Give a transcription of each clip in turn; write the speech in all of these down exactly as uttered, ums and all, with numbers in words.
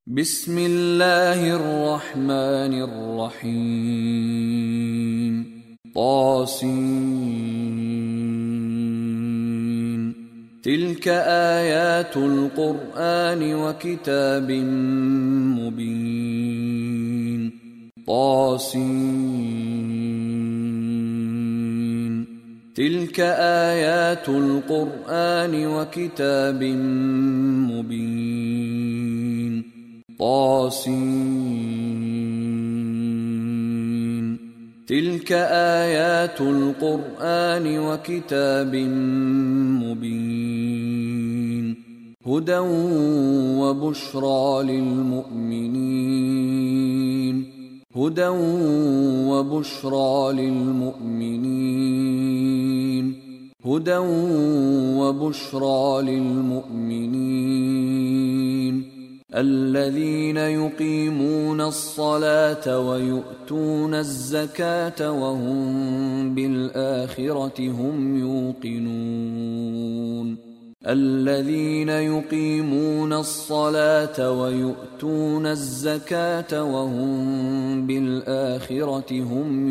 بسم الله الرحمن الرحيم طاسين تلك آيات القرآن وكتاب مبين طاسين تلك آيات القرآن وكتاب مبين طاسين تلك آيات القرآن وكتاب مبين هدى وبشرى للمؤمنين هدى وبشرى للمؤمنين هدى وبشرى للمؤمنين الذين يقيمون الصلاة ويؤتون الزكاة وهم بالآخرة هم يوقنون الذين يقيمون الصلاة ويؤتون الزكاة وهم بالآخرة هم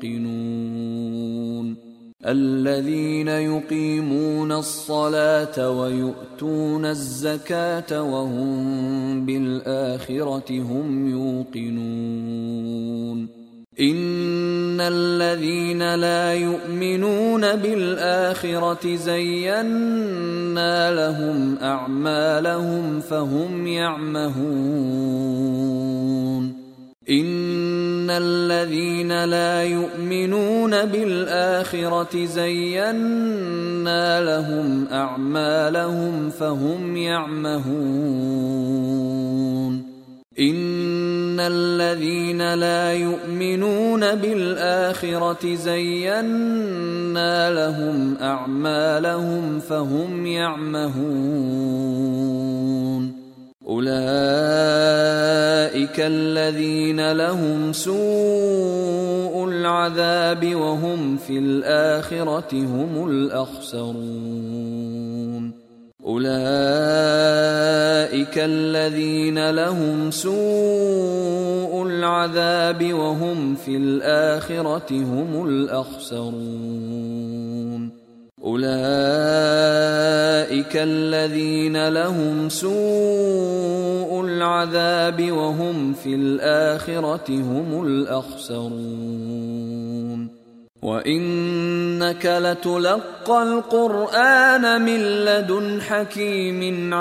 يوقنون الذين يقيمون الصلاة ويؤتون الزكاة وهم بالآخرة هم يوقنون إن الذين لا يؤمنون بالآخرة زينا لهم أعمالهم فهم يعمهون إن الذين لا يؤمنون بالآخرة زينا لهم أعمالهم فهم يعمهون إن الذين لا يؤمنون بالآخرة زينا لهم أعمالهم فهم يعمهون أولئك الذين لهم سوء العذاب وهم في الآخرة هم الأخسرون أولئك الذين لهم سوء العذاب وهم في الآخرة هم الأخسرون أولئك الذين لهم سوء العذاب وهم في الآخرة هم الأخسرون وإنك لتلقى القرآن من لدن حكيم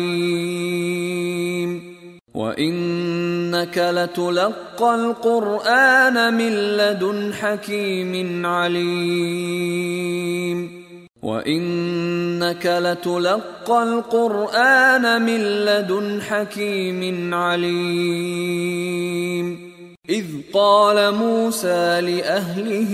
عليم وإنك لتلقى القرآن من لدن حكيم عليم وإنك لتلقى القرآن من لدن حكيم عليم إذ قال موسى لأهله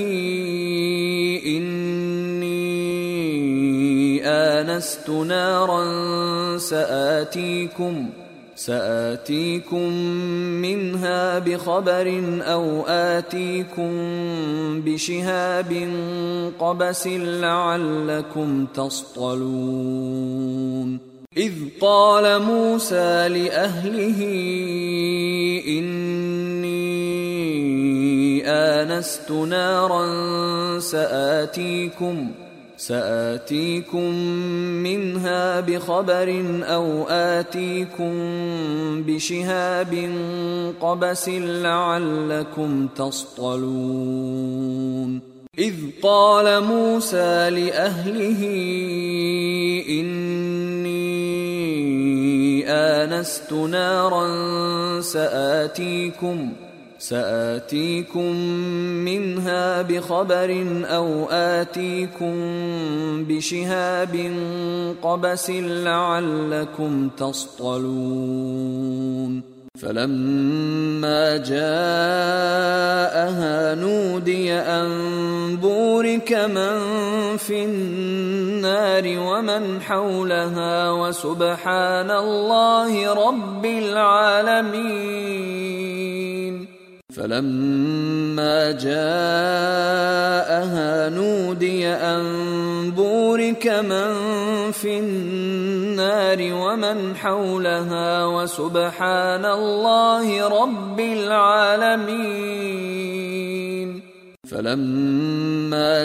إني آنست نارا سآتيكم سآتيكم منها بخبر أو آتيكم بشهاب قبس لعلكم تصطلون إذ قال موسى لأهله إني آنست نارا سآتيكم سآتيكم منها بخبر أو آتيكم بشهاب قبس لعلكم تصطلون إذ قال موسى لأهله إني آنست نارا سآتيكم سآتيكم منها بخبر أو آتيكم بشهاب قبس لعلكم تصطلون فلما جاءها نودي أن بورك من في النار ومن حولها وسبحان الله رب العالمين فلما جاءها نودي أن بورك من في النار النار ومن حولها وسبحان الله رب العالمين. فلما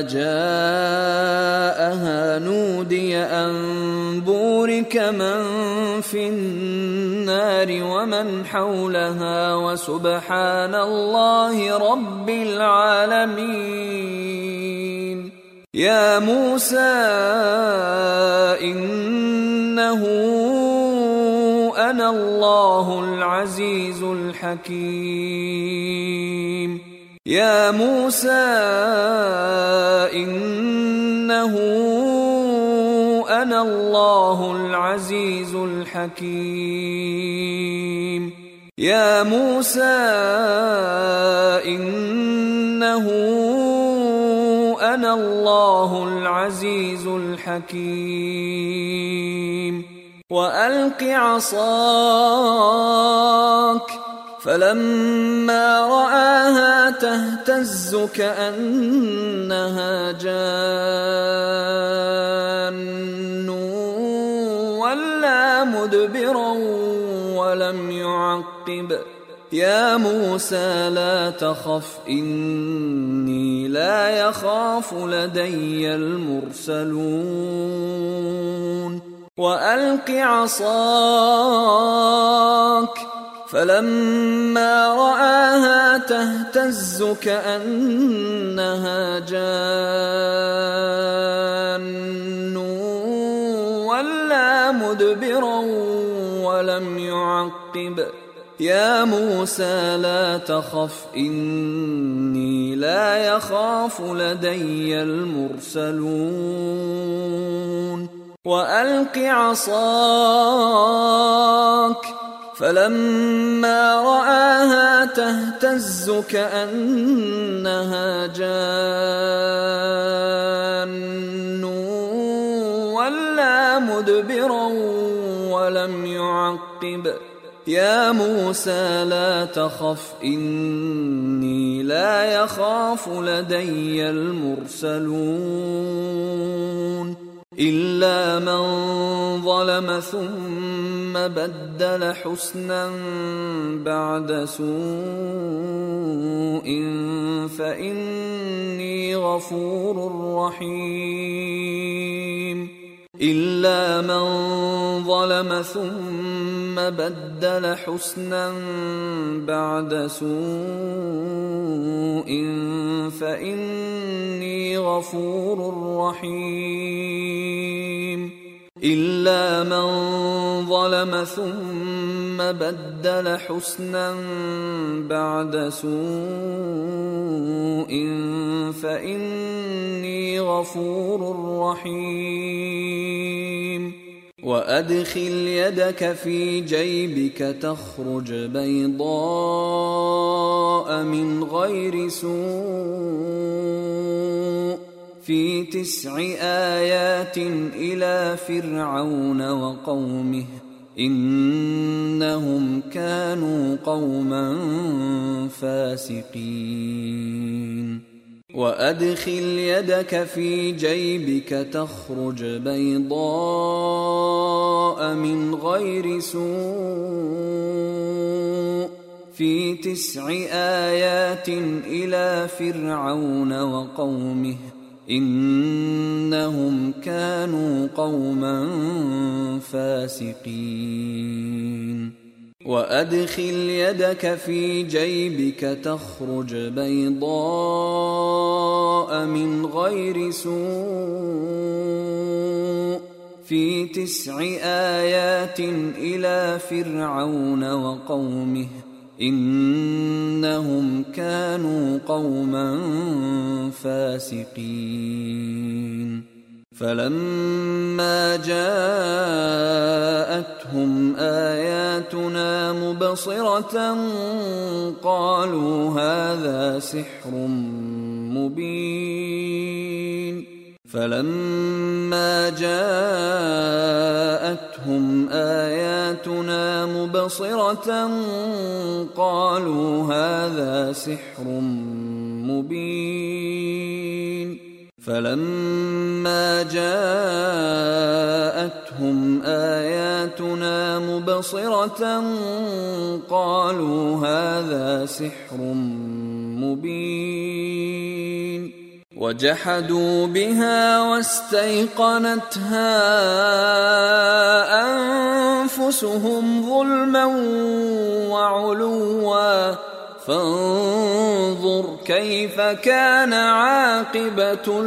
جاءها نودي أن بورك من في النار ومن حولها وسبحان الله رب العالمين. يا موسى إنه أنا الله العزيز الحكيم. يا موسى إنه أنا الله العزيز الحكيم. يا موسى إنه أنا الله العزيز الحكيم. وألق عصاك فلما رآها تهتز كأنها جان ولا مدبرا ولم يعقب. يا موسى لا تخف إني لا يخاف لدي المرسلون. وألق عصاك فلما رآها تهتز كأنها جان ولا مدبرا ولم يعقب. يا موسى لا تخف إني لا يخاف لدي المرسلون. وألق عصاك فلما رآها تهتز كأنها جان ولا مدبرا ولم يعقب. يا موسى لا تخف إني لا يخاف لدي المرسلون. إلا من ظلم ثم بدل حسنا بعد سوء فإني غفور رحيم. إلا من ظلم ثم بدل حسنا بعد سوء فإني غفور رحيم. إلا من ظلم ثم بدل حسنا بعد سوء فإني غفور رحيم. وأدخل يدك في جيبك تخرج بيضاء من غير سوء في تسع آيات إلى فرعون وقومه إنهم كانوا قوما فاسقين. وأدخل يدك في جيبك تخرج بيضاء من غير سوء في تسع آيات إلى فرعون وقومه إنهم كانوا قوما فاسقين. وأدخل يدك في جيبك تخرج بيضاء من غير سوء في تسع آيات إلى فرعون وقومه إنهم كانوا قوما فاسقين. فلما جاءتهم آياتنا مبصرة قالوا هذا سحر مبين. فلما جاءتهم آياتنا مبصرة قالوا هذا سحر مبين. فلما جاءتهم جاءتهم آياتنا مبصرة قالوا هذا سحر مبين وجحدوا بها واستيقنتها أنفسهم ظلما وعلوا فانظر كيف كان عاقبة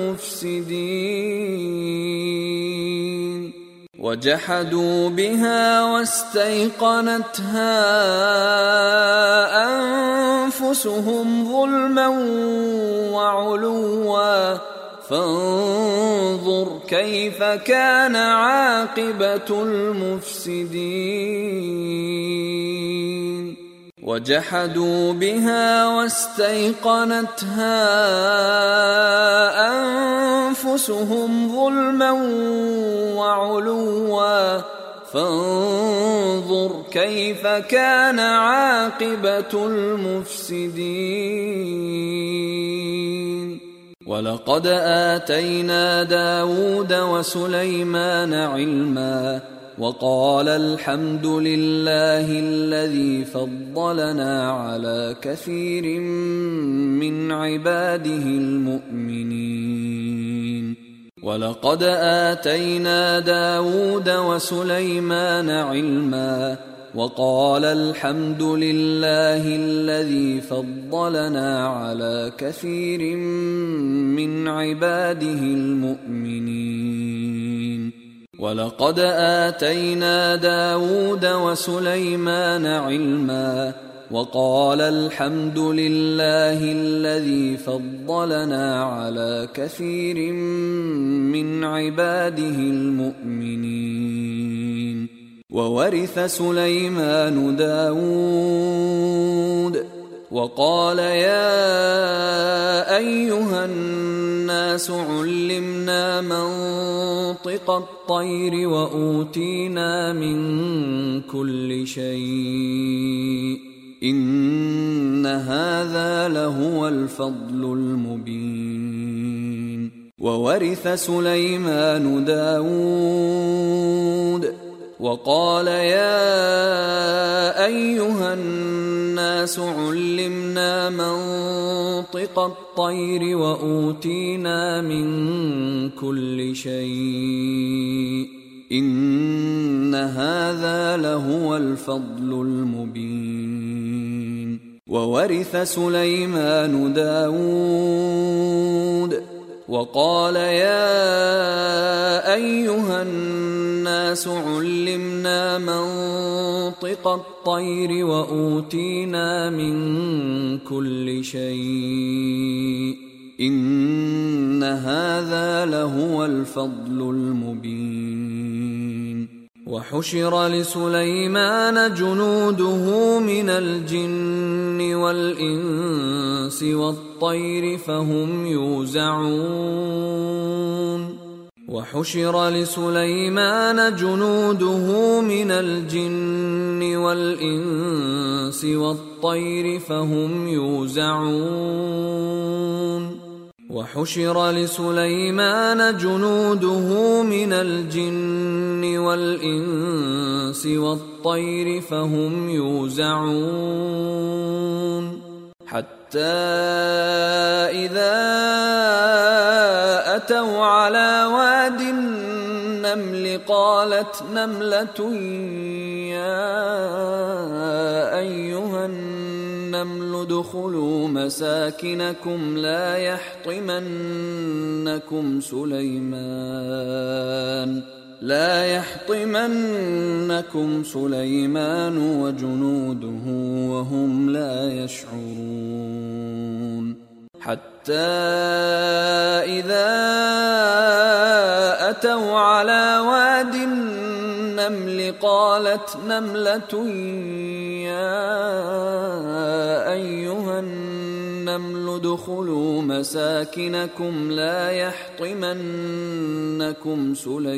المفسدين وجحدوا بها واستيقنتها أنفسهم ظلما وعلوا فانظر كيف كان عاقبة المفسدين وجحدوا بها واستيقنتها أنفسهم ظلما وعلوا فانظر كيف كان عاقبة المفسدين ولقد آتينا داود وسليمان علما وقال الحمد لله الذي فضلنا على كثير من عباده المؤمنين ولقد آتينا داود وسليمان علما وقال الحمد لله الذي فضلنا على كثير من عباده المؤمنين ولقد آتينا داود وسليمان علما وقال الحمد لله الذي فضلنا على كثير من عباده المؤمنين وورث سليمان داود وقال يا أيها الناس علمنا منطق الطير وأوتينا من كل شيء إن هذا لهو الفضل المبين وورث سليمان داود وقال يا أيها الناس علمنا منطق الطير وأوتينا من كل شيء إن هذا لهو الفضل المبين وورث سليمان داود وقال يا أيها الناس علمنا منطق الطير وأوتينا من كل شيء إن هذا لهو الفضل المبين وحشر لسليمان جنوده من الجن والإنس والطير فهم يوزعون وحشر لسليمان جنوده من الجن والإنس والطير فهم يوزعون وحشر لسليمان جنوده من الجن والإنس والطير فهم يوزعون حتى إذا أتوا على واد النمل قالت نملة يا أيها النمل ادخلوا مساكنكم لا يحطمنكم سليمان لا يحطمنكم سليمان وجنوده وهم لا يشعرون حتى إذا أتوا على واد النمل قالت نملة يا أيها النمل ادخلوا مساكنكم لا يحطمنكم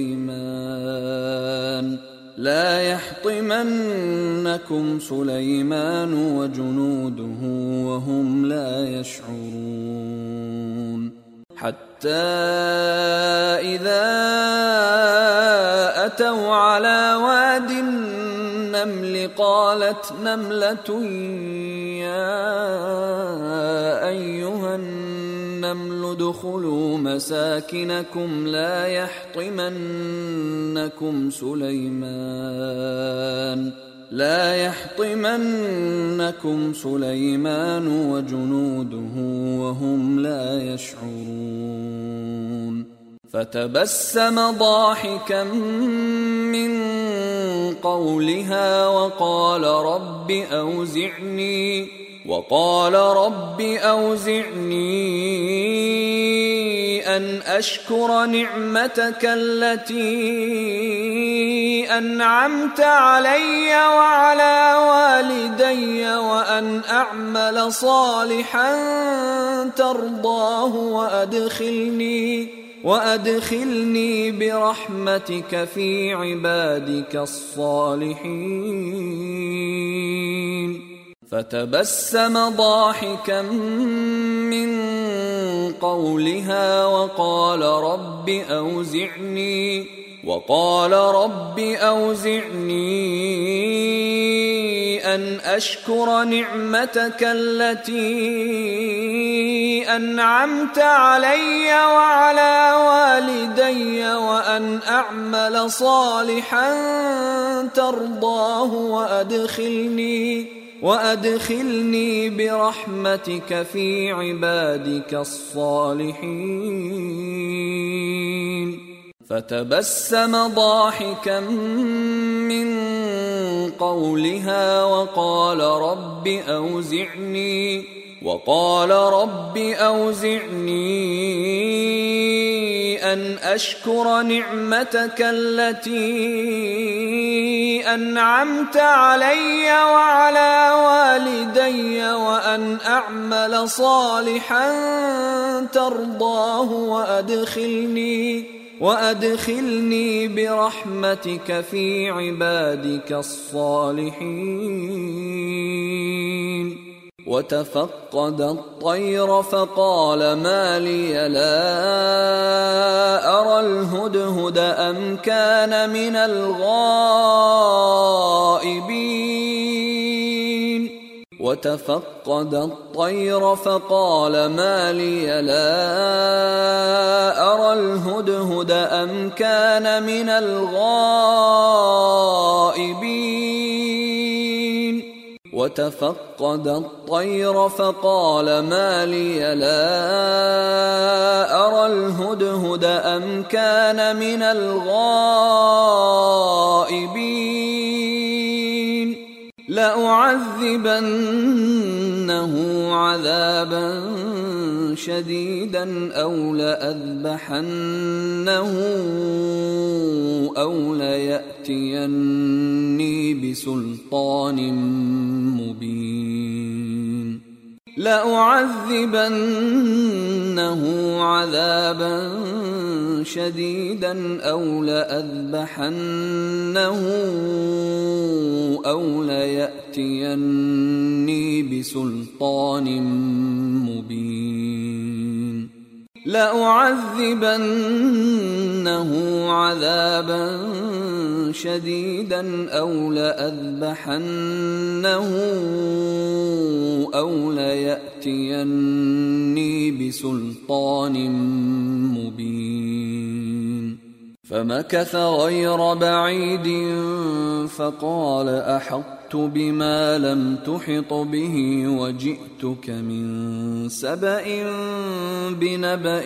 سليمان لا يحطمنكم سليمان وجنوده وهم لا يشعرون حتى إذا أتوا على واد النمل قالت نملة يا أيها النمل ادخلوا مساكنكم لا يحطمنكم سليمان لا يحطمنكم سليمان وجنوده وهم لا يشعرون فتبسم ضاحكا من قولها وقال رب أوزعني وقال رب أوزعني أن أشكر نعمتك التي أنعمت علي وعلى والدي وأن أعمل صالحا ترضاه وأدخلني وأدخلني برحمتك في عبادك الصالحين فتبسم ضاحكا من قولها وقال رب أوزعني وقال رب أوزعني أن أشكر نعمتك التي أنعمت علي وعلى والدي وأن أعمل صالحا ترضاه وأدخلني وأدخلني برحمتك في عبادك الصالحين فتبسم ضاحكا من قولها وقال رب أوزعني وقال رب أوزعني أن أشكر نعمتك التي أنعمت علي وعلى والدي وأن أعمل صالحا ترضاه وأدخلني وأدخلني برحمتك في عبادك الصالحين وتفقد الطير فقال ما لي لا أرى الهدهد أم كان من الغائبين وتفقد الطير فقال ما لي لا أرى الهدهد أم كان من الغائبين وتفقد الطير فقال ما لي لا أرى الهدهد أم كان من الغائبين لأعذبنه عذابا شديدا أو لأذبحنه أو ليأتيني بسلطان مبين لأعذبنه عذابا شديدا أو لأذبحنه أو ليأتيني بسلطان مبين لأعذبنه عذابا شديدا أو لأذبحنه أو ليأتيني بسلطان مبين فمكث غير بعيد فقال أحطت بما لم تحط به وجئتك من سبأ بنبأ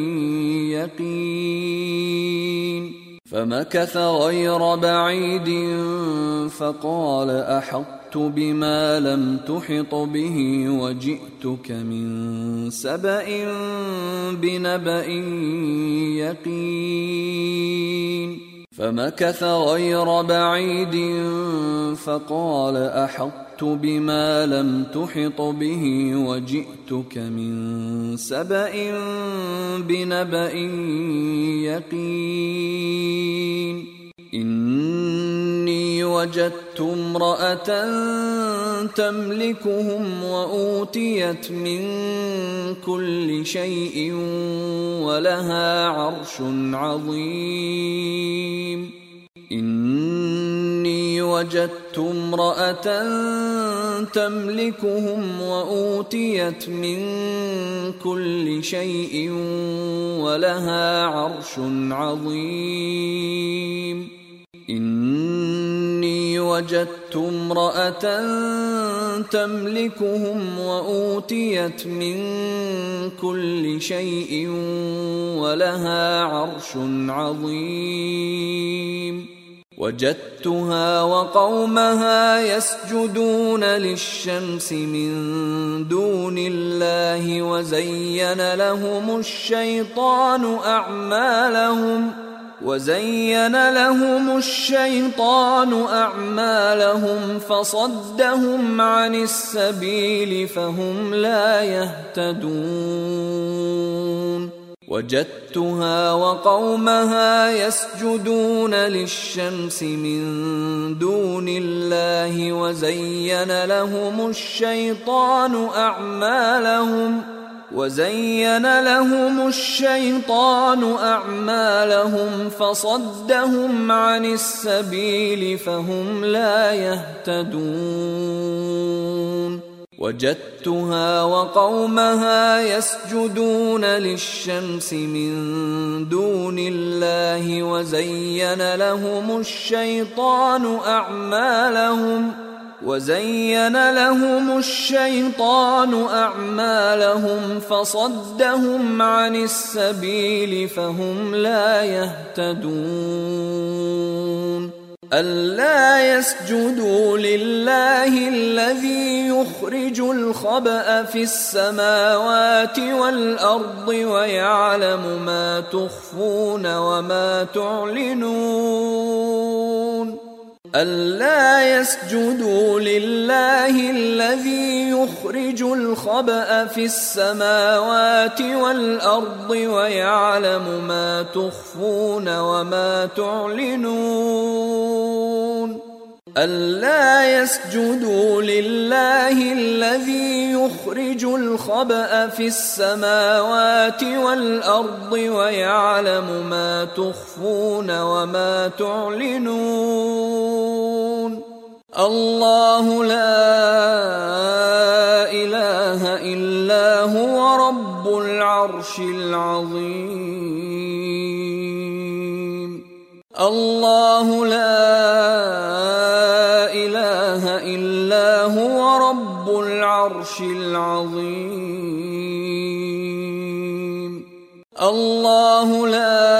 يقين فمكث غير بعيد فقال أحطت بما لم تحط به وجئتك من سبأ بنبأ يقين فمكث غير بعيد فقال أحطت بما لم تحط به وجئتك من سبأ بنبأ يقين إني وجدت امرأة تملكهم وأوتيت من كل شيء ولها عرش عظيم إني وجدت امرأة تملكهم وأوتيت من كل شيء ولها عرش عظيم إني وجدت امرأة تملكهم وأوتيت من كل شيء ولها عرش عظيم وجدتها وقومها يسجدون للشمس من دون الله وزين لهم الشيطان أعمالهم وزين لهم الشيطان أعمالهم فصدهم عن السبيل فهم لا يهتدون وجدتها وقومها يسجدون للشمس من دون الله وزين لهم الشيطان أعمالهم وزين لهم الشيطان أعمالهم فصدهم عن السبيل فهم لا يهتدون وجدتها وقومها يسجدون للشمس من دون الله وزين لهم الشيطان أعمالهم وزين لهم الشيطان أعمالهم فصدهم عن السبيل فهم لا يهتدون ألا يسجدوا لله الذي يخرج الخبأ في السماوات والأرض ويعلم ما تخفون وما تعلنون ألا يسجدوا لله الذي يخرج الخبأ في السماوات والأرض ويعلم ما تخفون وما تعلنون ألا يسجدوا لله الذي يخرج الخبأ في السماوات والأرض ويعلم ما تخفون وما تعلنون الله لا إله إلا هو رب العرش العظيم الله لا إله إلا هو رب العرش العظيم الله لا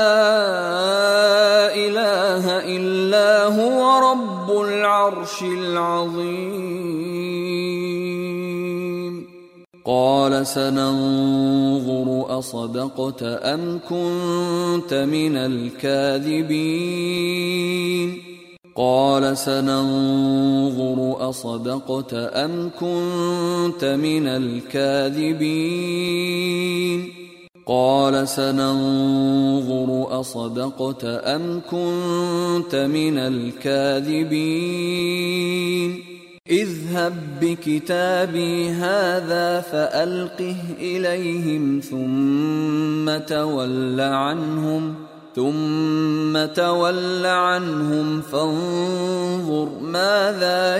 إله إلا هو رب العرش العظيم قال سننظر أصدقت أم كنت من الكاذبين قال سننظر أصدقت أم كنت من الكاذبين قال سننظر أصدقت أم كنت من الكاذبين اذهب بكتابي هذا فألقه إليهم ثم تول عنهم ثم تول عنهم فانظر ماذا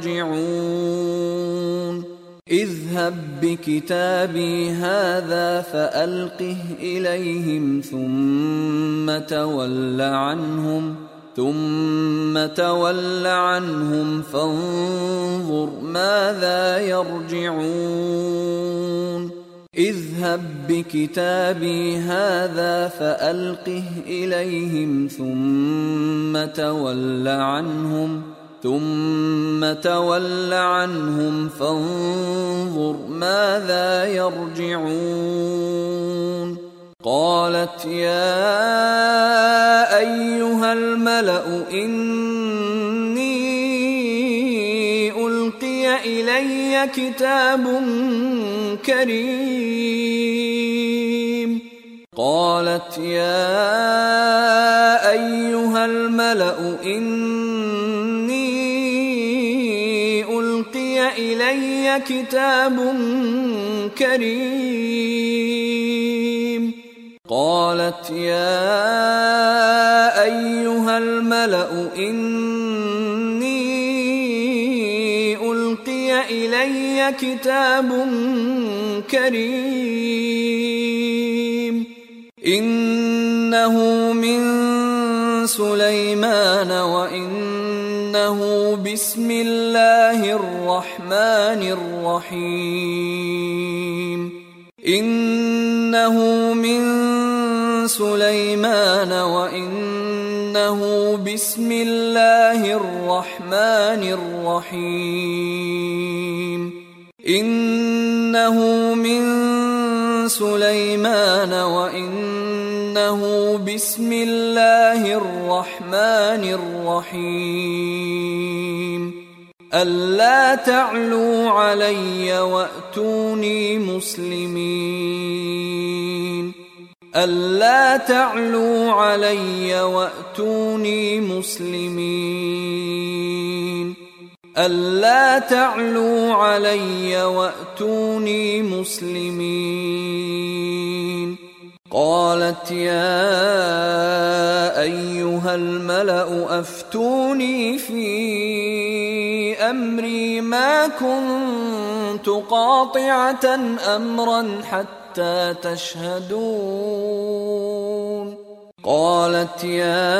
يرجعون اذهب بكتابي هذا فألقه إليهم ثم تول عنهم ثم تول عنهم فانظر ماذا يرجعون اذهب بكتابي هذا فألقه إليهم ثم تول عنهم ثم تول عنهم فانظر ماذا يرجعون قالت يا أيها الملأ إني ألقي إلي كتاب كريم قالت يا أيها الملأ إني ألقي إلي كتاب كريم قالت يا أيها الملأ إني ألقي إلي كتاب كريم إنه من سليمان وإنه بسم الله الرحمن الرحيم إنه من سليمان وإنه بسم الله الرحمن الرحيم إنه من سليمان وإنه بسم الله الرحمن الرحيم ألا تعلوا علي وأتوني مسلمين ألا تعلوا علي وأتوني مسلمين ألا تعلوا علي وأتوني مسلمين قالت يا أيها الملأ أفتوني في أمري ما كنت قاطعة أمرا حتى تشهدون قالت يا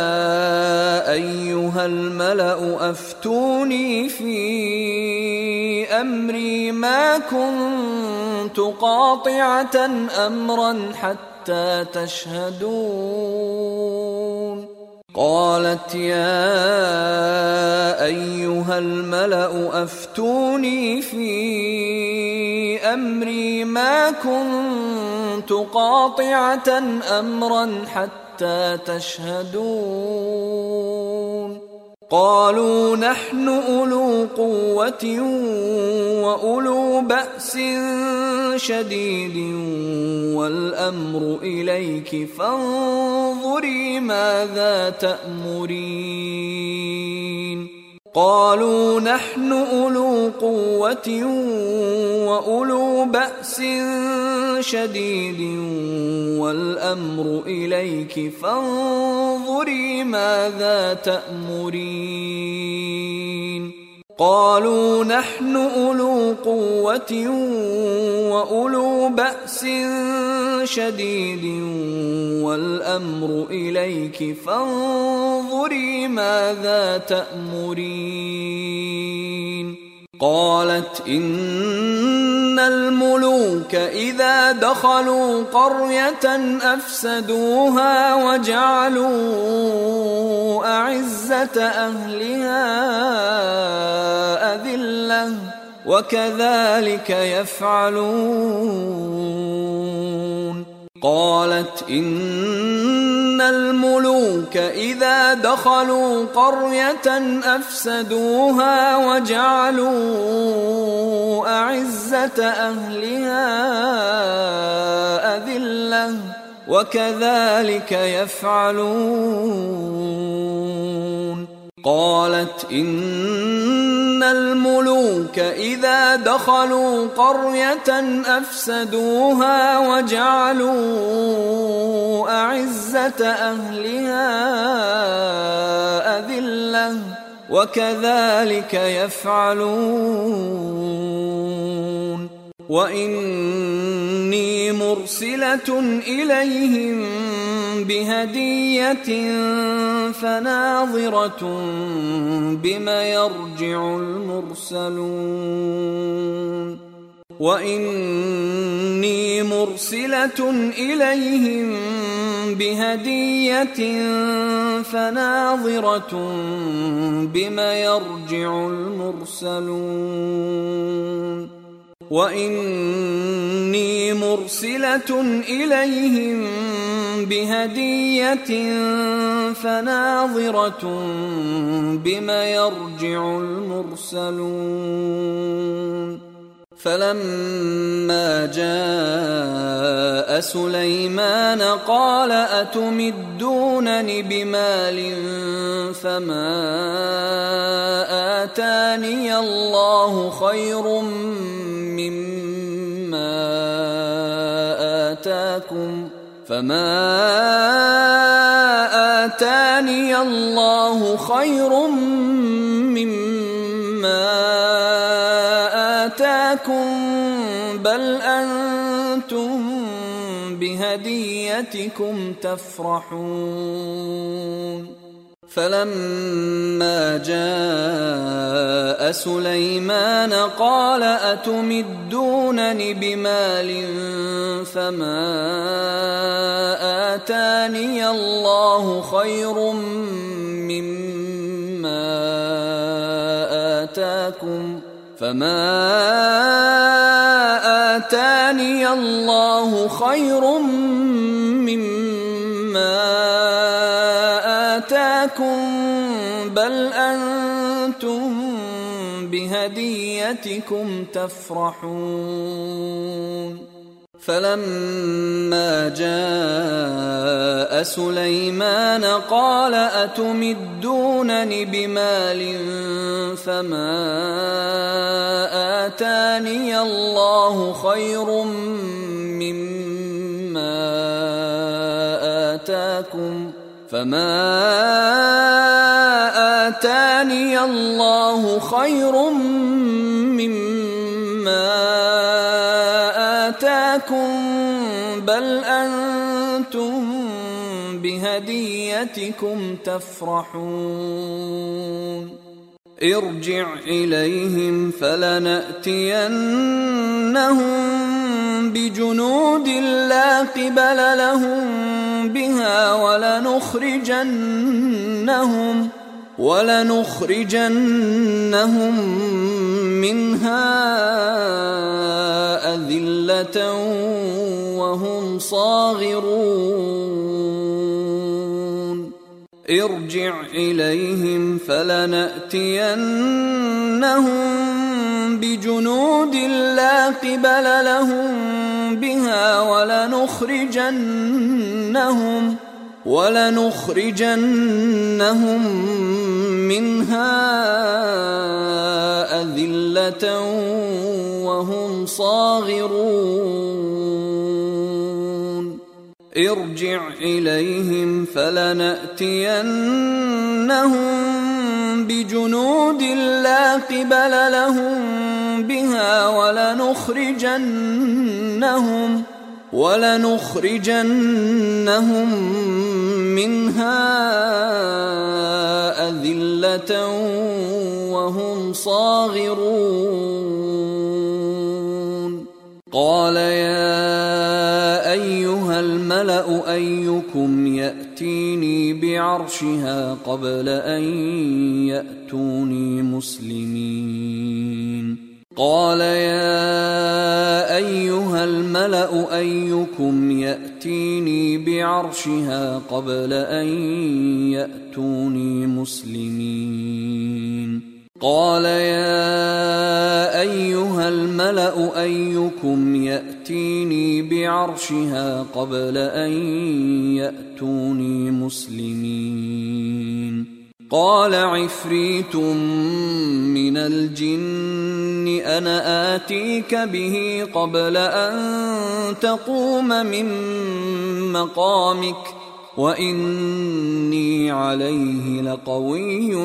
أيها الملأ أفتوني في أمري ما كنت قاطعة أمرا حتى تشهدون قالت يا أيها الملأ أفتوني في أمري ما كنت قاطعة أمرا حتى تشهدون قالوا نحن أولو قوة وأولو بأس شديد والأمر إليك فانظري ماذا تأمرين قالوا نحن أولو قوة وأولو بأس شديد والأمر إليك فانظري ماذا تأمرين قالوا نحن أولو قوة وأولو بأس شديد والأمر إليك فانظري ماذا تأمرين قالت إن الملوك إذا دخلوا قرية أفسدوها وجعلوا أعزة أهلها أذلة وكذلك يفعلون قالت إن الملوك إذا دخلوا قرية أفسدوها وجعلوا أعزة أهلها أذلة وكذلك يفعلون قالت إن الملوك إذا دخلوا قرية أفسدوها وجعلوا أعزة أهلها أذلة وكذلك يفعلون وإني مرسلة إليهم بهدية فناظرة بما يرجع المرسلون وإني مرسلة إليهم بهدية فناظرة بما يرجع المرسلون وإني مرسلة إليهم بهدية فناظرة بما يرجع المرسلون فلما جاء سليمان قال أتمدونني بمال فما آتاني الله خير مما آتاكم فما آتاني الله خير مما آتاكم بل أنتم بهديتكم تفرحون فلما جاء سليمان قال أتمدونني بمال فما آتاني الله خير مما آتاكم فما آتاني الله خير مما آتاكم بل أنتم بهديتكم تفرحون فلما جاء سليمان قال أتمدونني بمال فما آتاني الله خير مما آتاكم فما آتاني الله خير مما آتاكم بل أنتم بهديتكم تفرحون ارجع إليهم فلنأتينهم بجنود لا قبل لهم بها ولنخرجنهم ولنخرجنهم منها أذلة وهم صاغرون ارجع إليهم فلنأتينهم بجنود لا قبل لهم بها ولنخرجنهم ولنخرجنهم منها أذلة وهم صاغرون ارجع إليهم فلنأتينهم بجنود لا قبل لهم بها ولنخرجنهم ولنخرجنهم منها أذلة وهم صاغرون قال يا أيها الملأ أيكم يأتيني بعرشها قبل أن يأتوني مسلمين قال يا أيها الملأ أيكم يأتيني بعرشها قبل أن يأتوني مسلمين قال يا أيها الملأ أيكم يأتيني بعرشها قبل أن يأتوني مسلمين قال عفريت من الجن أنا آتيك به قبل أن تقوم من مقامك وإني عليه لقوي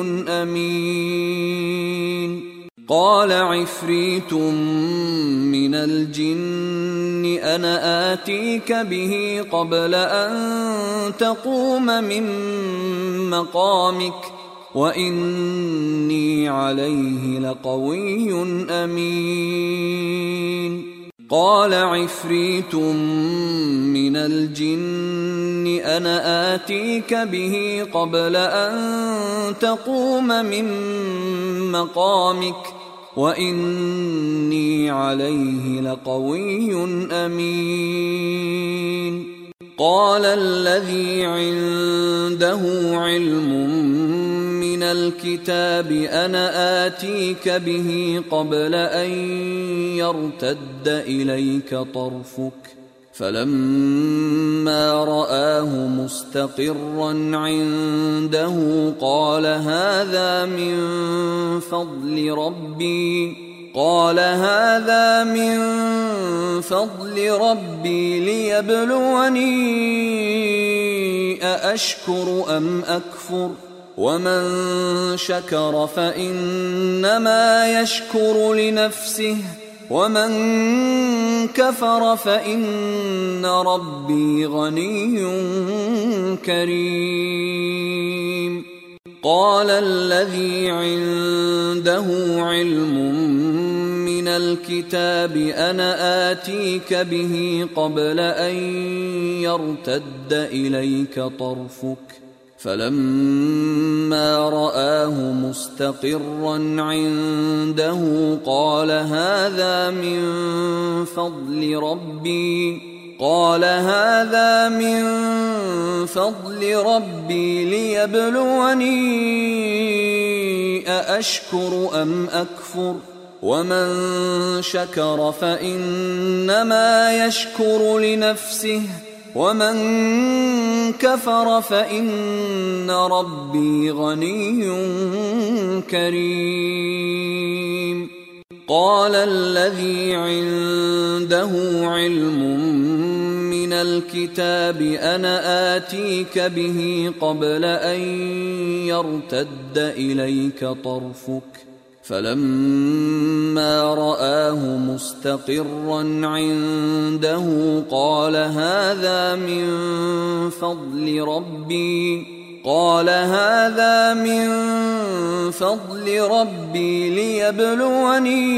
أمين قال عفريت من الجن أنا آتيك به قبل أن تقوم من مقامك وإني عليه لقوي أمين قال عفريت من الجن أنا آتيك به قبل أن تقوم من مقامك وإني عليه لقوي أمين قال الذي عنده علم من الكتاب أنا آتيك به قبل أن يرتد إليك طرفك فلما رآه مستقرا عنده قال هذا من فضل ربي قال هذا من فضل ربي ليبلوني أأشكر أم أكفر ومن شكر فإنما يشكر لنفسه ومن كفر فإن ربي غني كريم. قال الذي عنده علم من الكتاب أنا آتيك به قبل أن يرتد إليك طرفك فلما رآه مستقرا عنده قال هذا من فضل ربي قال هذا من فضل ربي ليبلوني أأشكر أم أكفر ومن شكر فإنما يشكر لنفسه ومن كفر فإن ربي غني كريم. قال الذي عنده علم من الكتاب أنا آتيك به قبل أن يرتد إليك طرفك فلما رآه مستقرا عنده قال هذا من فضل ربي قال هذا من فضل ربي ليبلوني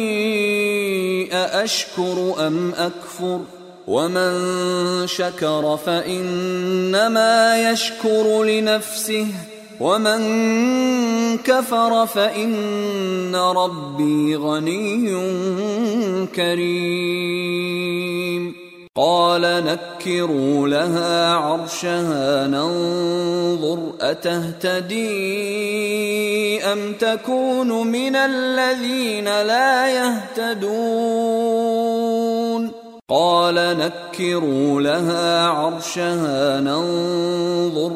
أأشكر أم أكفر ومن شكر فإنما يشكر لنفسه ومن كفر فإن ربي غني كريم. قال نكروا لها عرشها ننظر أتهتدي أم تكون من الذين لا يهتدون قال نكروا لها عرشها ننظر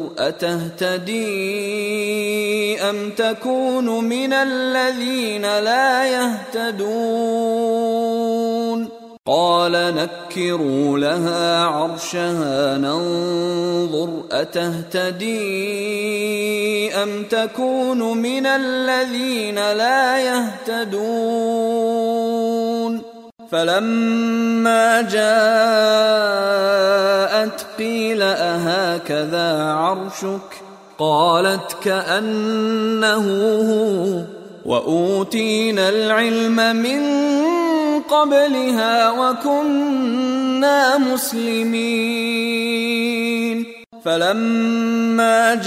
أتهتدي أم تكون من الذين لا يهتدون قال نكروا لها عرشها ننظر أتهتدي أم تكون من الذين لا يهتدون فلما جاءت قيل أهكذا عرشك قالت كأنه هو وأوتينا العلم من قبلها وكنا مسلمين فلما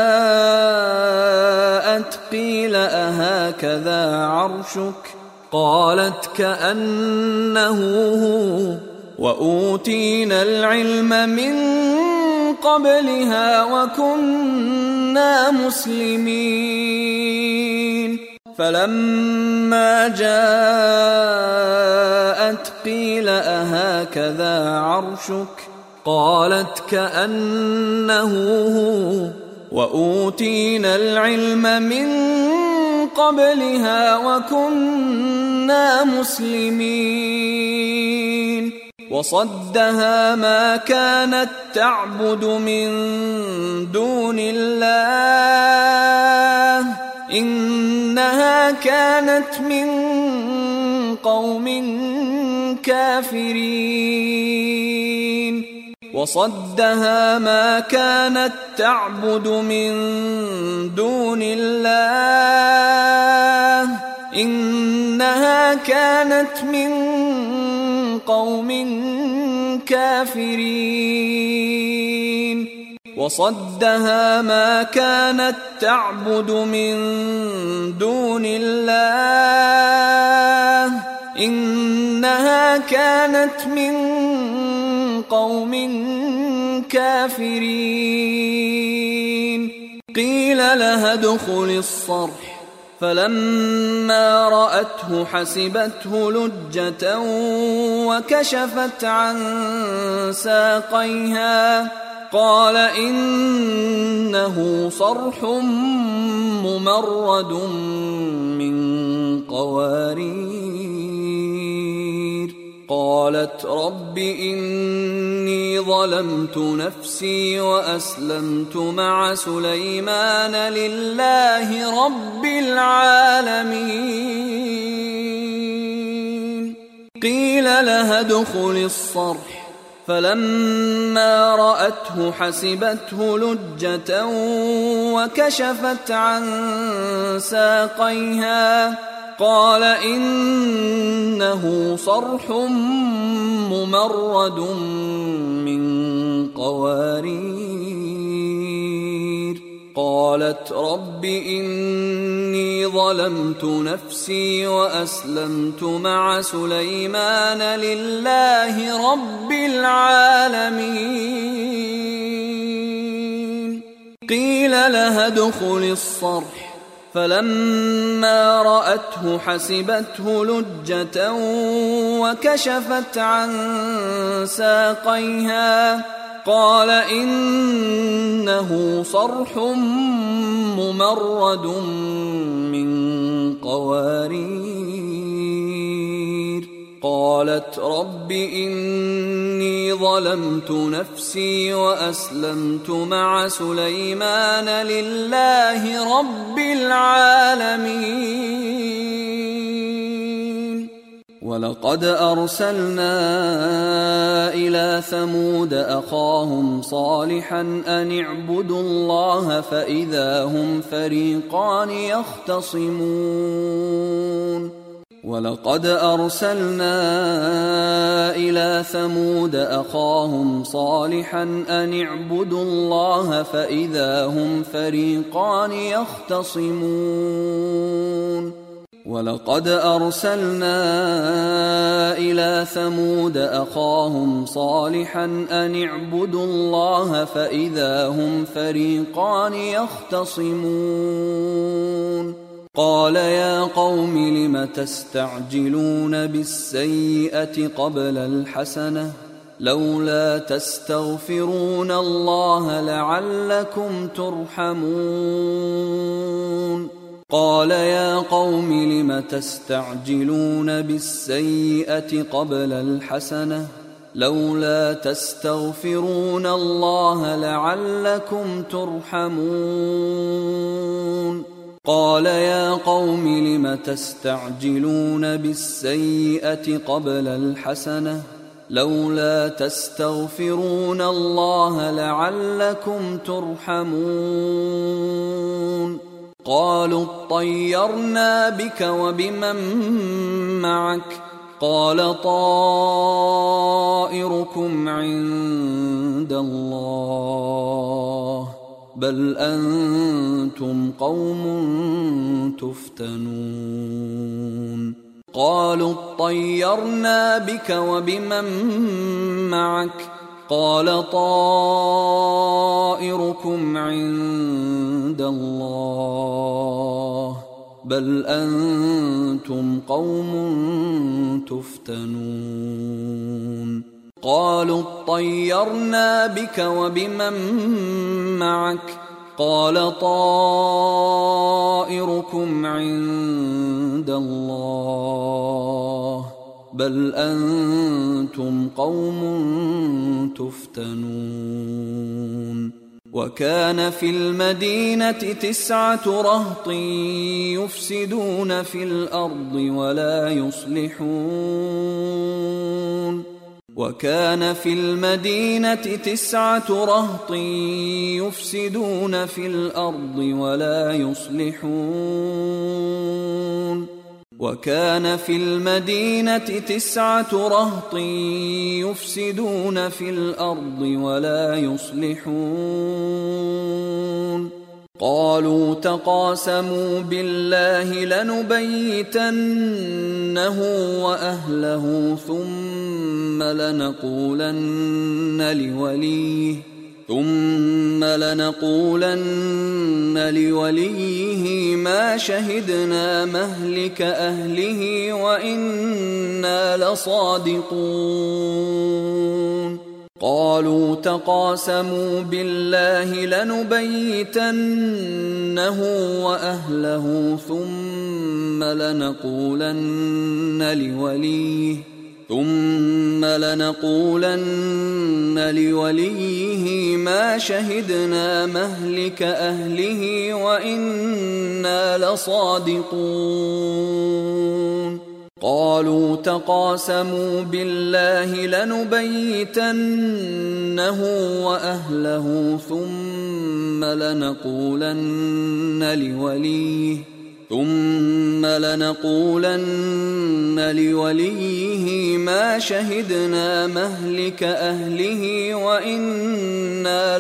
جاءت قيل أهكذا عرشك قالت كأنه هو وأوتينا العلم من قبلها وكنا مسلمين فلما جاءت قيل أهكذا عرشك قالت كأنه هو وأوتينا العلم من قبلها وكنا مسلمين وصدها ما كانت تعبد من دون الله إنها كانت من قوم كافرين وصدها ما كانت تعبد من دون الله إنها كانت من قوم كافرين وصدها ما كانت تعبد من دون الله إنها كانت من قوم كافرين قيل قيل لها ادخل الصرح فلما رأته حسبته لجة وكشفت عن ساقيها قال إنه صرح ممرد من قوارير قالت رب إني ظلمت نفسي وأسلمت مع سليمان لله رب العالمين قيل لها ادخل الصرح فلما رأته حسبته لجة وكشفت عن ساقيها قال إنه صرح ممرد من قوارير قالت رب إني ظلمت نفسي وأسلمت مع سليمان لله رب العالمين قيل لها ادخل الصرح فلما رأته حسبته لجة وكشفت عن ساقيها قال إنه صرح ممرد من قوارير قالت رب إني ظلمت نفسي وأسلمت مع سليمان لله رب العالمين ولقد أرسلنا إلى ثمود أخاهم صالحا أن اعبدوا الله فإذا هم فريقان يختصمون ولقد أرسلنا إلى ثمود أخاهم صالحا أن اعبدوا الله فإذا هم فريقان يختصمون ولقد أرسلنا إلى ثمود أخاهم صالحا أن اعبدوا الله فإذا هم فريقان يختصمون قال يا قوم لم تستعجلون بالسيئة قبل الحسنة لولا تستغفرون الله لعلكم ترحمون قال يا قوم لم تستعجلون بالسيئة قبل الحسنة لولا تستغفرون الله لعلكم ترحمون قال يا قوم لم تستعجلون بالسيئة قبل الحسنة لولا تستغفرون الله لعلكم ترحمون قالوا اطيرنا بك وبمن معك قال طائركم عند الله بل أنتم قوم تفتنون قالوا اطيرنا بك وبمن معك قال طائركم عند الله بل أنتم قوم تفتنون قالوا اطيرنا بك وبمن معك قال طائركم عند الله بل أنتم قوم تفتنون وكان في المدينة تسعة رهط يفسدون في الأرض ولا يصلحون وكان في المدينة تسعة رهط يفسدون في الأرض ولا يصلحون وكان في المدينة تسعة رهط يفسدون في الأرض ولا يصلحون قالوا تقاسموا بالله لنبيتنه وأهله ثم لنقولن لوليه ثم لنقولن لوليه ما شهدنا مهلك أهله وإنا لصادقون قالوا تقاسموا بالله لنبيتنه وأهله ثم لنقولن لوليه ثم لنقولن لوليه ما شهدنا مهلك أهله وإنا لصادقون قالوا تقاسموا بالله لنبيتنه وأهله ثم لنقولن لوليه ثم لنقولن لوليه ما شهدنا مهلك أهله وإنا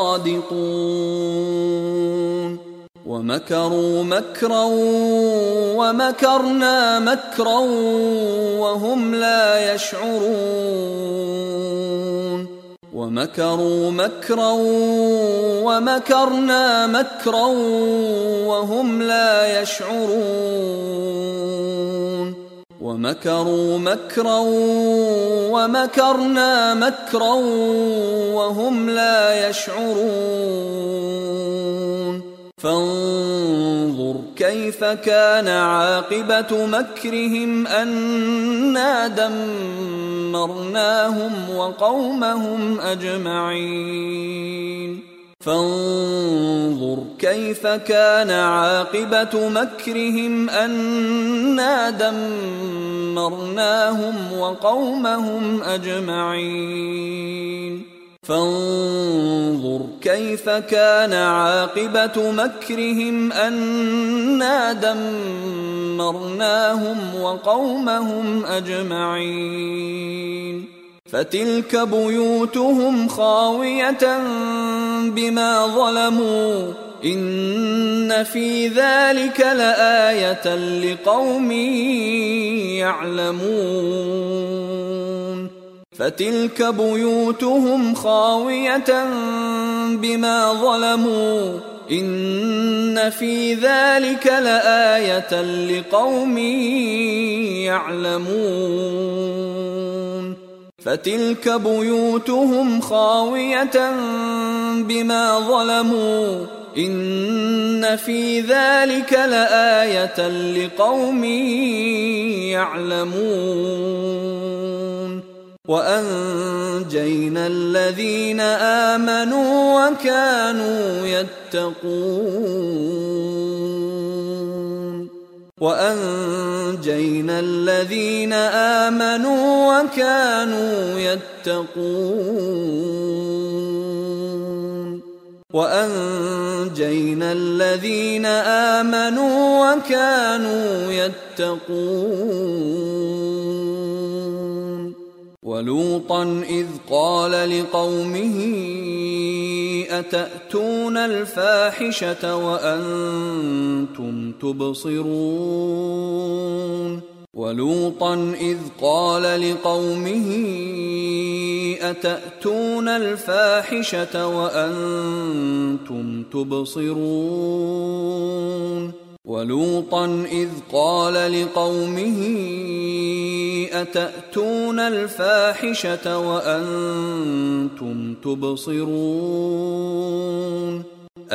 لصادقون ومكروا مكرا ومكرنا مكرا وهم لا يشعرون ومكروا مكرا ومكرنا مكرا وهم لا يشعرون ومكروا مكرا ومكرنا مكرا وهم لا يشعرون فانظر كيف كان عاقبة مكرهم أنا دمرناهم وقومهم أجمعين فانظر كيف كان عاقبة مكرهم أنا دمرناهم وقومهم أجمعين فانظر كيف كان عاقبة مكرهم أنا دمرناهم وقومهم أجمعين فتلك بيوتهم خاوية بما ظلموا إن في ذلك لآية لقوم يعلمون فتلك بيوتهم خاوية بما ظلموا إن في ذلك لآية لقوم يعلمون فتلك بيوتهم خاوية بما ظلموا إن في ذلك لآية لقوم يعلمون وأنجينا الذين آمنوا وكانوا يتقون وأنجينا الذين آمنوا وكانوا يتقون وأنجينا الذين آمنوا وكانوا يتقون ولوطا إذ قال لقومه أتأتون الفاحشة وأنتم تبصرون ولوطا إذ قال لقومه أتأتون الفاحشة وأنتم تبصرون ولوطا إذ قال لقومه أتأتون الفاحشة وأنتم تبصرون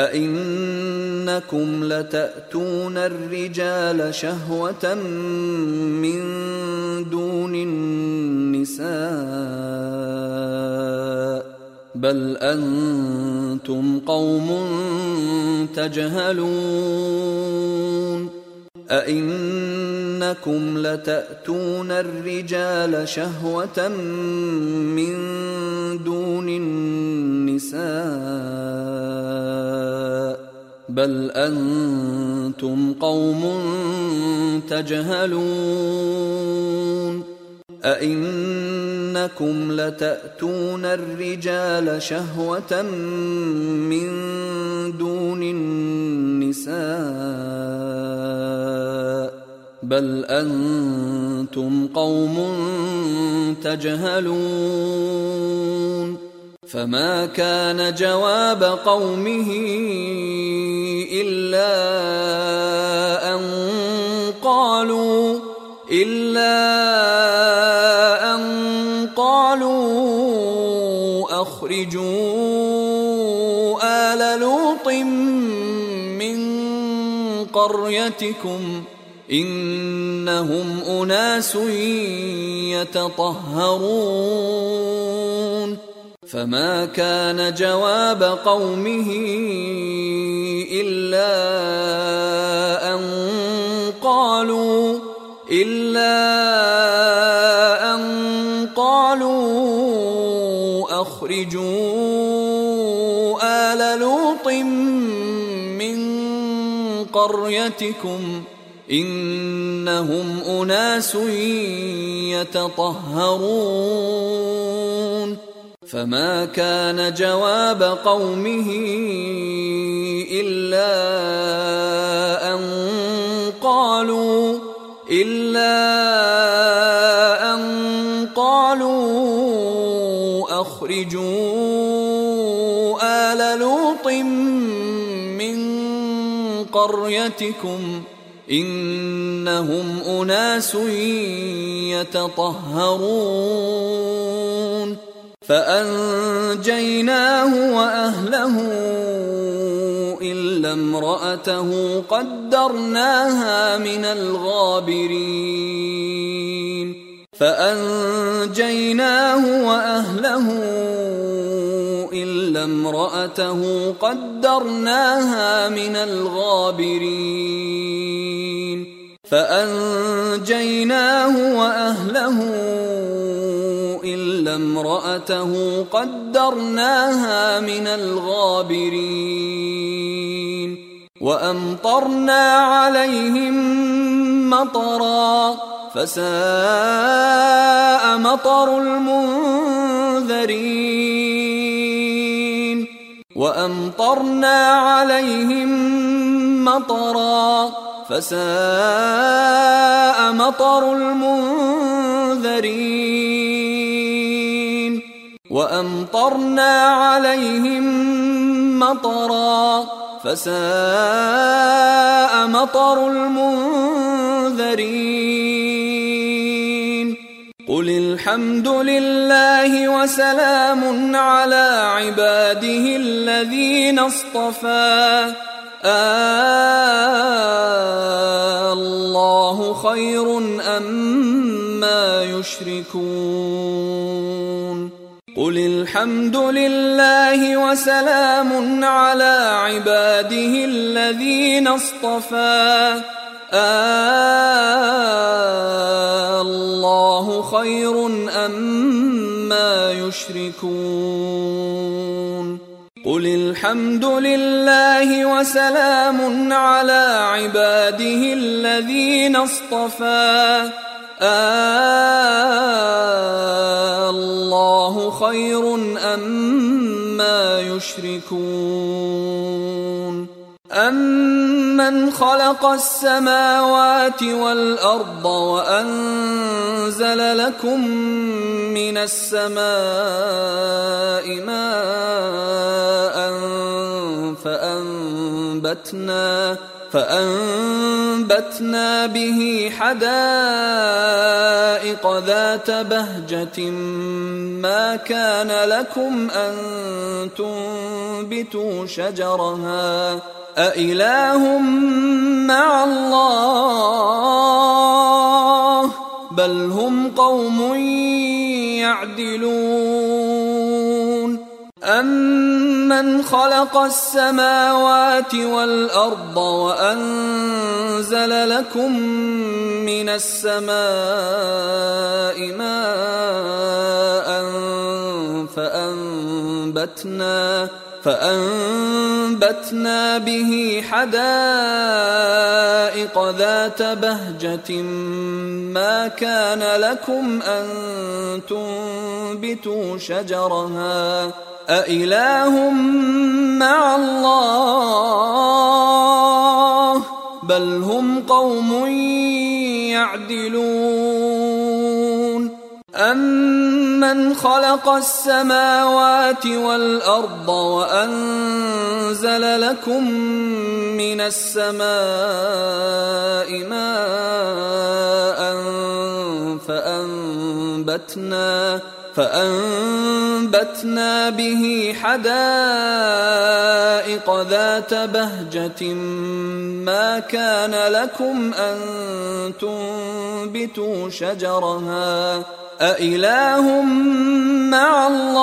أئنكم لتأتون الرجال شهوة من دون النساء بل أنتم قوم تجهلون أئنكم لتأتون الرجال شهوة من دون النساء بل أنتم قوم تجهلون أئنكم لتأتون الرجال شهوة من دون النساء بل أنتم قوم تجهلون فما كان جواب قومه إلا أن قالوا إلا أن قالوا أخرجوا آل لوط من قريتكم إنهم أناس يتطهرون فما كان جواب قومه إلا أن قالوا إلا أن قالوا أخرجوا آل لوط من قريتكم إنهم أناس يتطهرون فما كان جواب قومه إلا أن قالوا إلا أن قالوا أخرجوا آل لوط من قريتكم إنهم أناس يتطهرون فأنجيناه وأهله إلا امرأته قدرناها من الغابرين فأنجيناه وأهله إلا امرأته قدرناها من الغابرين فأنجيناه وأهله إلا امرأته قدرناها من الغابرين وأمطرنا عليهم مطرا فساء مطر المنذرين وأمطرنا عليهم مطرا فساء مطر المنذرين وأمطرنا عليهم مطرا فساء مطر المنذرين قل الحمد لله وسلام على عباده الذين اصطفى الله خير أما يشركون قل الحمد لله وسلام على عباده الذين اصطفى الله خير أما يشركون قل الحمد لله وسلام على عباده الذين اصطفى الله خير أما يشركون أمن خلق السماوات والأرض وأنزل لكم من السماء ماء فأنبتنا فأنبتنا به حدائق ذات بهجة ما كان لكم أن تنبتوا شجرها أإله مع الله بل هم قوم يعدلون أمن خلق السماوات والأرض وأنزل لكم من السماء ماء فأنبتنا فأنبتنا به حدائق ذات بهجة ما كان لكم أن تنبتوا شجرها أإله مع الله بل هم قوم يعدلون أمن أَمَّنْ خَلَقَ السَّمَاوَاتِ وَالْأَرْضَ وَأَنزَلَ لَكُم مِّنَ السَّمَاءِ مَاءً فَأَنبَتْنَا فَأَنبَتْنَا بِهِ حَدَائِقَ ذَاتَ بَهْجَةٍ مَا كَانَ لَكُمْ أَن تُنبِتُوا شَجَرَهَا أَإِلَٰهٌ مَّعَ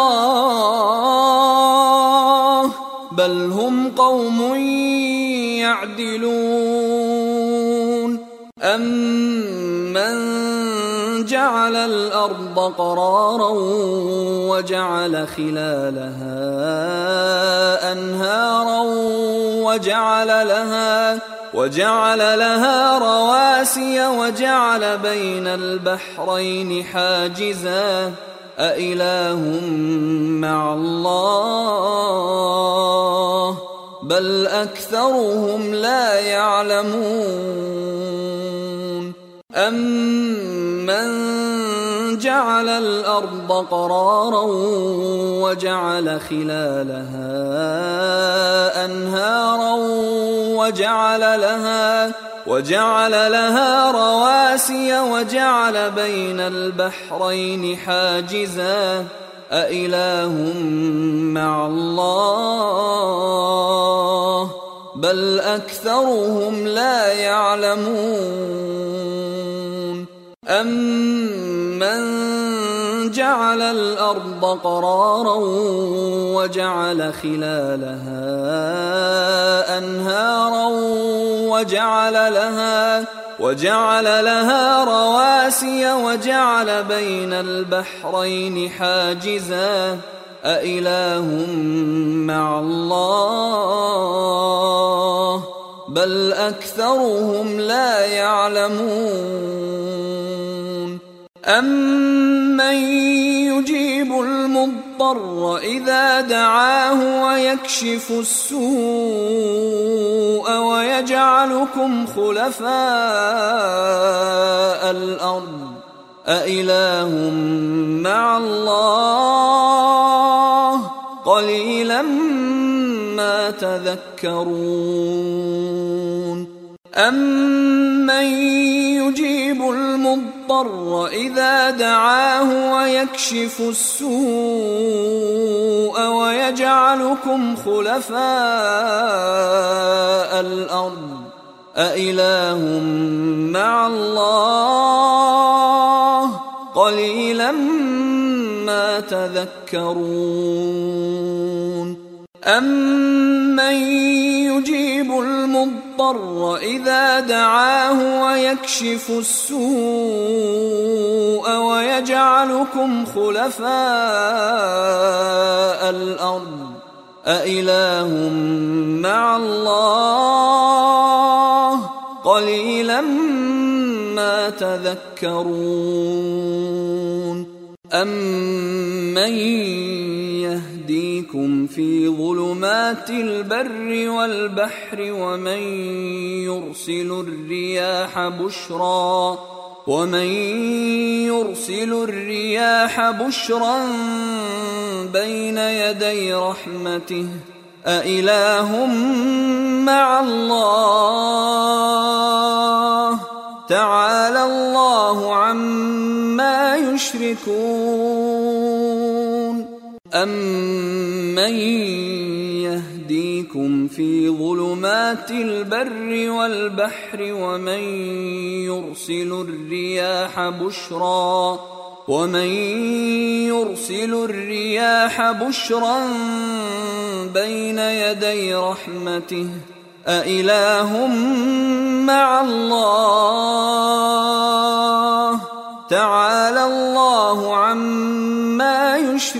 اللَّهِ بَلْ هُمْ قَوْمٌ يَعْدِلُونَ أَمَّنْ جَعَلَ الْأَرْضَ قَرَارًا وَجَعَلَ خِلَالَهَا أَنْهَارًا وَجَعَلَ لَهَا وَجَعَلَ لَهَا رَوَاسِيَ وَجَعَلَ بَيْنَ الْبَحْرَيْنِ حَاجِزًا أَإِلَٰهٌ مَّعَ اللَّهِ بَلْ أَكْثَرُهُمْ لَا يَعْلَمُونَ أَمَّنْ جَعَلَ الْأَرْضَ قَرَارًا وَجَعَلَ خِلَالَهَا أَنْهَارًا وَجَعَلَ لَهَا وَجَعَلَ لَهَا رَوَاسِيَ وَجَعَلَ بَيْنَ الْبَحْرَيْنِ حَاجِزًا أَإِلَٰهٌ مَّعَ اللَّهِ بَلْ أَكْثَرُهُمْ لَا يَعْلَمُونَ أَمَّنْ جَعَلَ الْأَرْضَ قَرَارًا وَجَعَلَ خِلَالَهَا أَنْهَارًا وَجَعَلَ لَهَا وَجَعَلَ لَهَا رَوَاسِيَ وَجَعَلَ بَيْنَ الْبَحْرَيْنِ حَاجِزًا أَإِلَٰهٌ مَّعَ اللَّهِ بَلْ أَكْثَرُهُمْ لَا يَعْلَمُونَ أَمَّن يُجِيبُ الْمُضْطَرَّ إِذَا دَعَاهُ وَيَكْشِفُ السُّوءَ وَيَجْعَلُكُمْ خُلَفَاءَ الْأَرْضِ أَإِلَٰهٌ مَّعَ اللَّهِ قَلِيلًا مَّا تَذَكَّرُونَ أَمَّن يُجِيبُ الْمُضْطَرَّ إِذَا دَعَاهُ وَيَكْشِفُ السُّوءَ وَيَجْعَلُكُمْ خُلَفَاءَ الْأَرْضِ أَإِلَٰهٌ مَّعَ اللَّهِ قَلِيلًا مَّا تَذَكَّرُونَ أَمَّن يُجِيبُ الْمُضْطَرَّ إِذَا دَعَاهُ وَيَكْشِفُ السُّوءَ وَيَجْعَلُكُمْ خُلَفَاءَ الْأَرْضِ أَإِلَٰهٌ مَّعَ اللَّهِ قَلِيلًا مَّا تَذَكَّرُونَ أَمَّن يَهْدِيكُمْ فِي ظُلُمَاتِ الْبَرِّ وَالْبَحْرِ وَمَن يُرْسِلُ الرِّيَاحَ بُشْرًا وَمَن يُرْسِلُ الرِّيَاحَ بُشْرًا بَيْنَ يَدَيْ رَحْمَتِهِ أَإِلَٰهٌ مَّعَ اللَّهِ تَعَالَى اللَّهُ عَمَّا يُشْرِكُونَ أَمَّن يَهْدِيكُمْ فِي ظُلُمَاتِ الْبَرِّ وَالْبَحْرِ وَمَن يُرْسِلُ الرِّيَاحَ بُشْرًا وَمَن يُرْسِلُ الرِّيَاحَ بُشْرًا بَيْنَ يَدَيْ رَحْمَتِهِ أَإِلَٰهٌ مَّعَ اللَّهِ تَعَالَى اللَّهُ عَمَّا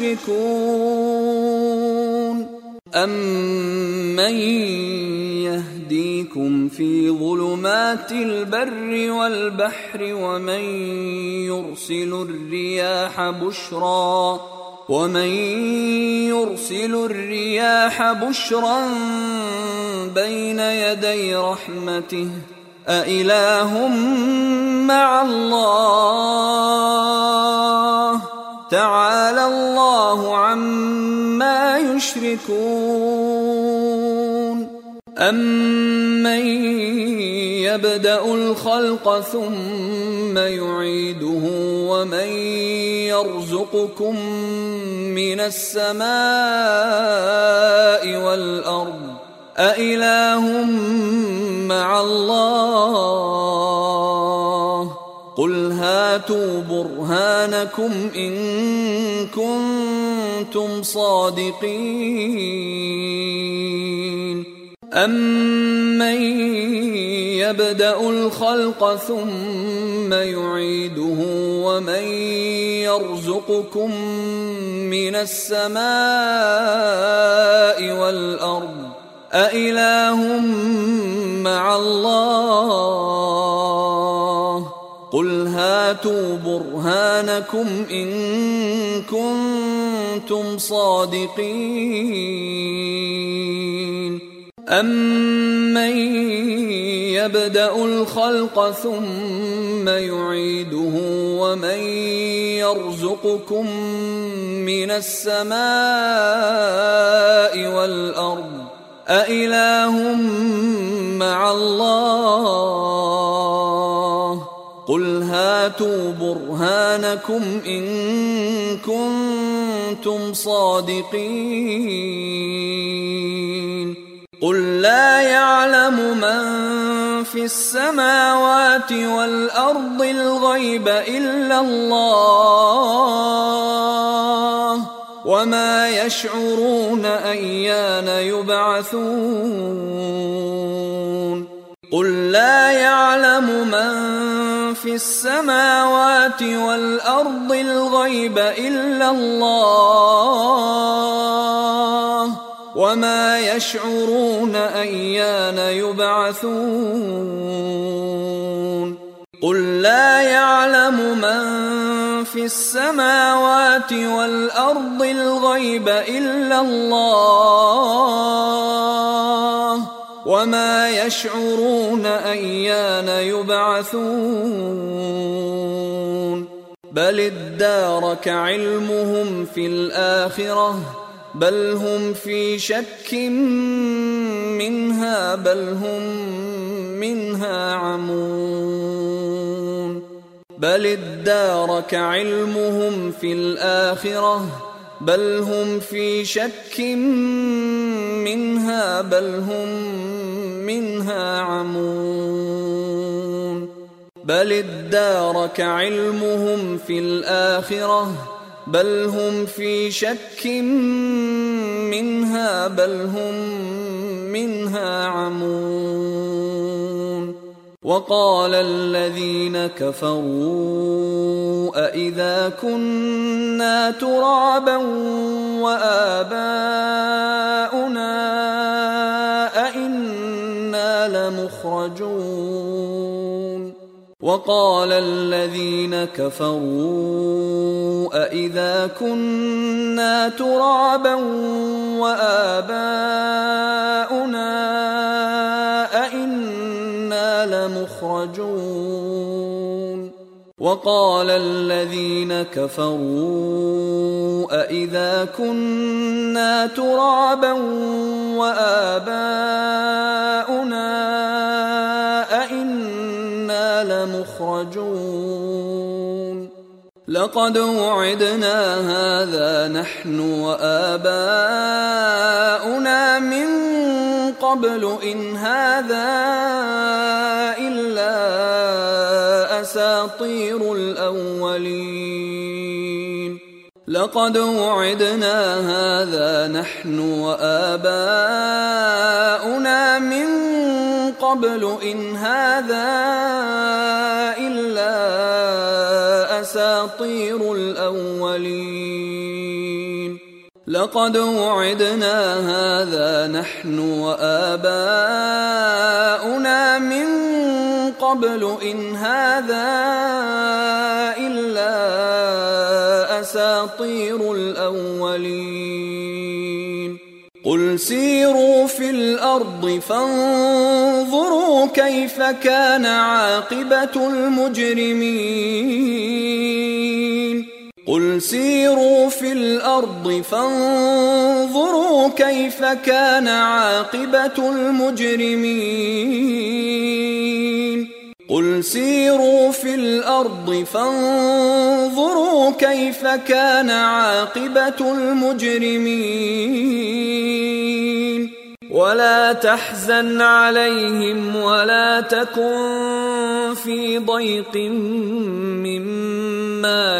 يُشْرِكُونَ أَمَّن يَهْدِيكُمْ فِي ظُلُمَاتِ الْبَرِّ وَالْبَحْرِ وَمَن يُرْسِلُ الرِّيَاحَ بُشْرًا وَمَن يُرْسِلُ الرِّيَاحَ بُشْرًا بَيْنَ يَدَيْ رَحْمَتِهِ أَإِلَٰهٌ مَّعَ اللَّهِ تَعَالَى عما يشركون أمن يبدأ الخلق ثم يعيده ومن يرزقكم من السماء والأرض أإله مع الله قل هاتوا برهانكم إن كنتم صادقين أمن يبدأ الخلق ثم يعيده ومن يرزقكم من السماء والأرض أإله مع الله قل هاتوا برهانكم إن كنتم صادقين أمن يبدأ الخلق ثم يعيده ومن يرزقكم من السماء والأرض أإله مع الله قل هاتوا برهانكم إن كنتم صادقين قل لا يعلم من في السماوات والأرض الغيب إلا الله وما يشعرون أيان يبعثون قل لا يعلم من في السماوات والأرض الغيب إلا الله وما يشعرون أيان يبعثون قل لا يعلم من في السماوات والأرض الغيب إلا الله وما يشعرون أيان يبعثون بل ادارك علمهم في الآخرة بل هم في شك منها بل هم منها عمون بل ادارك علمهم في الآخرة بل هم في شك منها بل هم منها عمون بل ادارك علمهم في الآخرة بل هم في شك منها بل هم منها عمون وقال الذين كفروا أإذا كنا ترابا وآباؤنا أإنا لمخرجون وقال الذين كفروا أإذا كنا ترابا وآباؤنا أإنا لمخرجون وقال الذين كفروا أإذا كنا ترابا وآباؤنا أإنا لمخرجون لقد وعدنا هذا نحن وآباؤنا من قبل إن هذا إلا أساطير الأولين لقد وعدنا هذا نحن وآباؤنا من قبل إن هذا إلا أساطير الأولين لقد وعدنا هذا نحن وآباؤنا من قبل إن هذا إلا أساطير الأولين قل سيروا في الأرض فانظروا كيف كان عاقبة المجرمين قل سيروا في الأرض فانظروا كيف كان عاقبة المجرمين قل سيروا في الأرض فانظروا كيف كان عاقبة المجرمين ولا تحزن عليهم ولا تكن في ضيق مما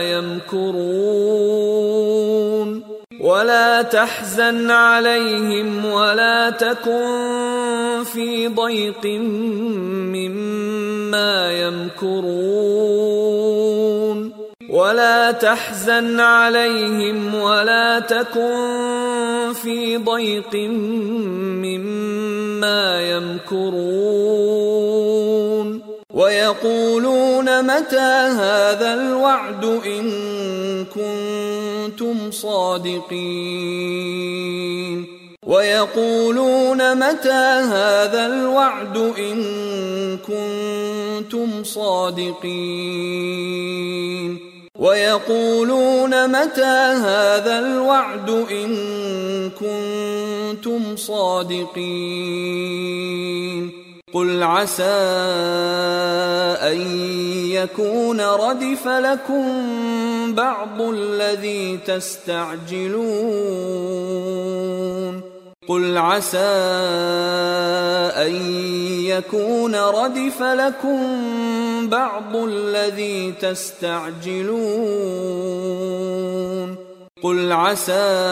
يمكرون ولا تحزن عليهم ولا تكن في ضيق مما يمكرون ولا تحزن عليهم ولا تكن في ضيق مما يمكرون ويقولون متى هذا الوعد إن كنتم صادقين ويقولون متى هذا الوعد إن كنتم صادقين ويقولون متى هذا الوعد إن كنتم صادقين قل عسى أن يكون ردف لكم بعض الذي تستعجلون قل عسى أن يكون ردف لكم بعض الذي تستعجلون قل عسى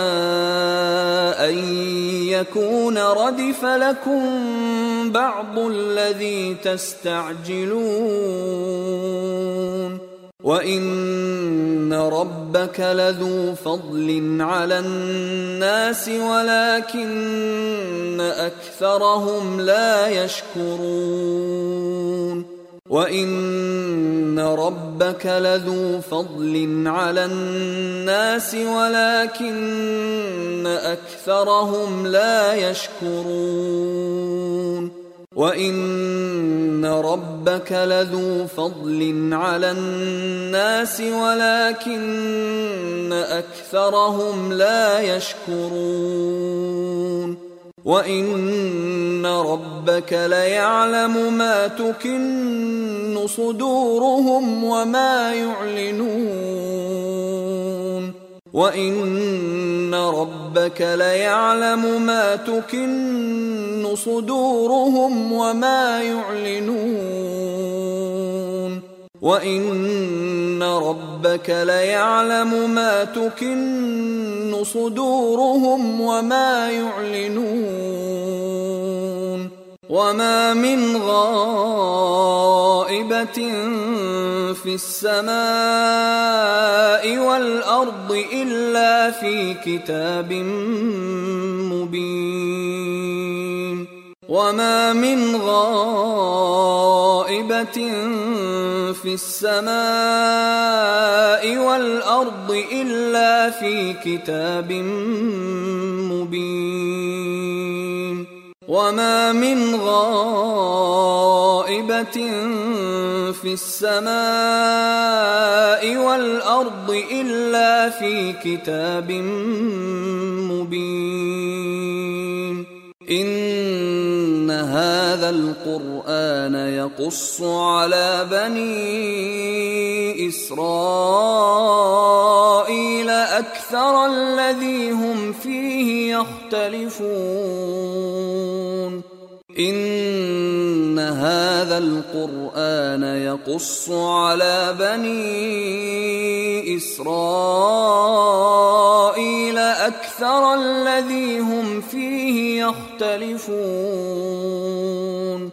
أن يكون ردف لكم بعض الذي تستعجلون وإن ربك لذو فضل على الناس ولكن أكثرهم لا يشكرون وإن ربك لذو فضل على الناس ولكن أكثرهم لا يشكرون وإن ربك لذو فضل على الناس ولكن أكثرهم لا يشكرون وإن ربك ليعلم ما تكن صدورهم وما يعلنون وإن ربك ليعلم ما تكن صدورهم وما يعلنون وإن ربك ليعلم ما تكن صدورهم وما يعلنون وما من غائبة في السماء والأرض إلا في كتاب مبين وما من غائبة في السماء والأرض إلا في كتاب مبين وما من غائبة في السماء والأرض إلا في كتاب مبين إن هذا القرآن يقص على بني إسرائيل أكثر الذي هم فيه يختلفون إن هذا القرآن يقص على بني إسرائيل أكثر الذي هم فيه يختلفون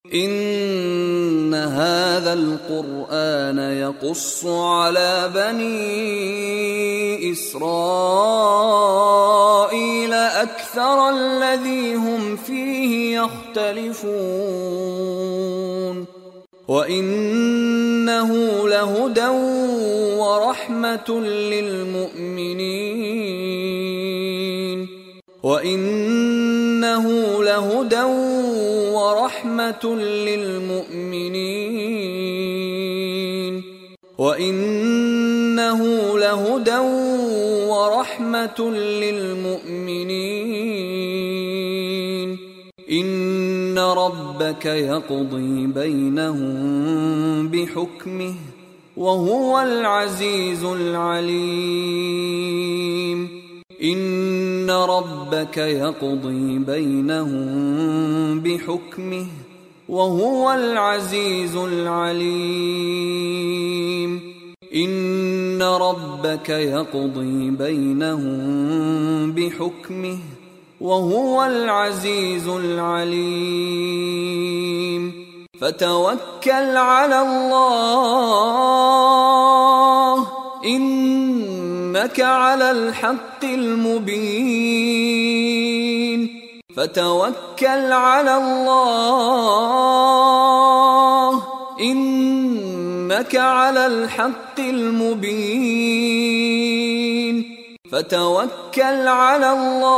إن هذا القرآن يقص على بني إسرائيل أكثر الذي هم فيه يختلفون وإنه لهدى ورحمة للمؤمنين وإنه لهدى ورحمة للمؤمنين وإن وإنه لهدى ورحمة للمؤمنين إن ربك يقضي بينهم بحكمه وهو العزيز العليم إن ربك يقضي بينهم بحكمه وهو العزيز العليم إن ربك يقضي بينهم بحكمه وهو العزيز العليم فتوكل على الله إنك على الحق المبين فتوكل على الله إنك على الحق المبين فتوكل على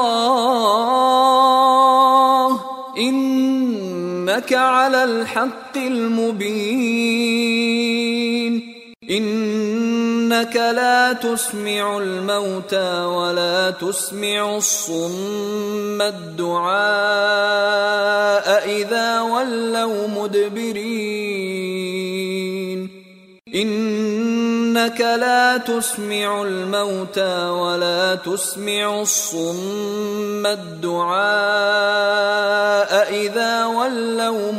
الله إنك على الحق المبين إنك لا تسمع الموتى ولا تسمع الصم الدعاء إذا ولوا مدبرين إنك لا تسمع الموتى ولا تسمع الصم الدعاء إذا ولوا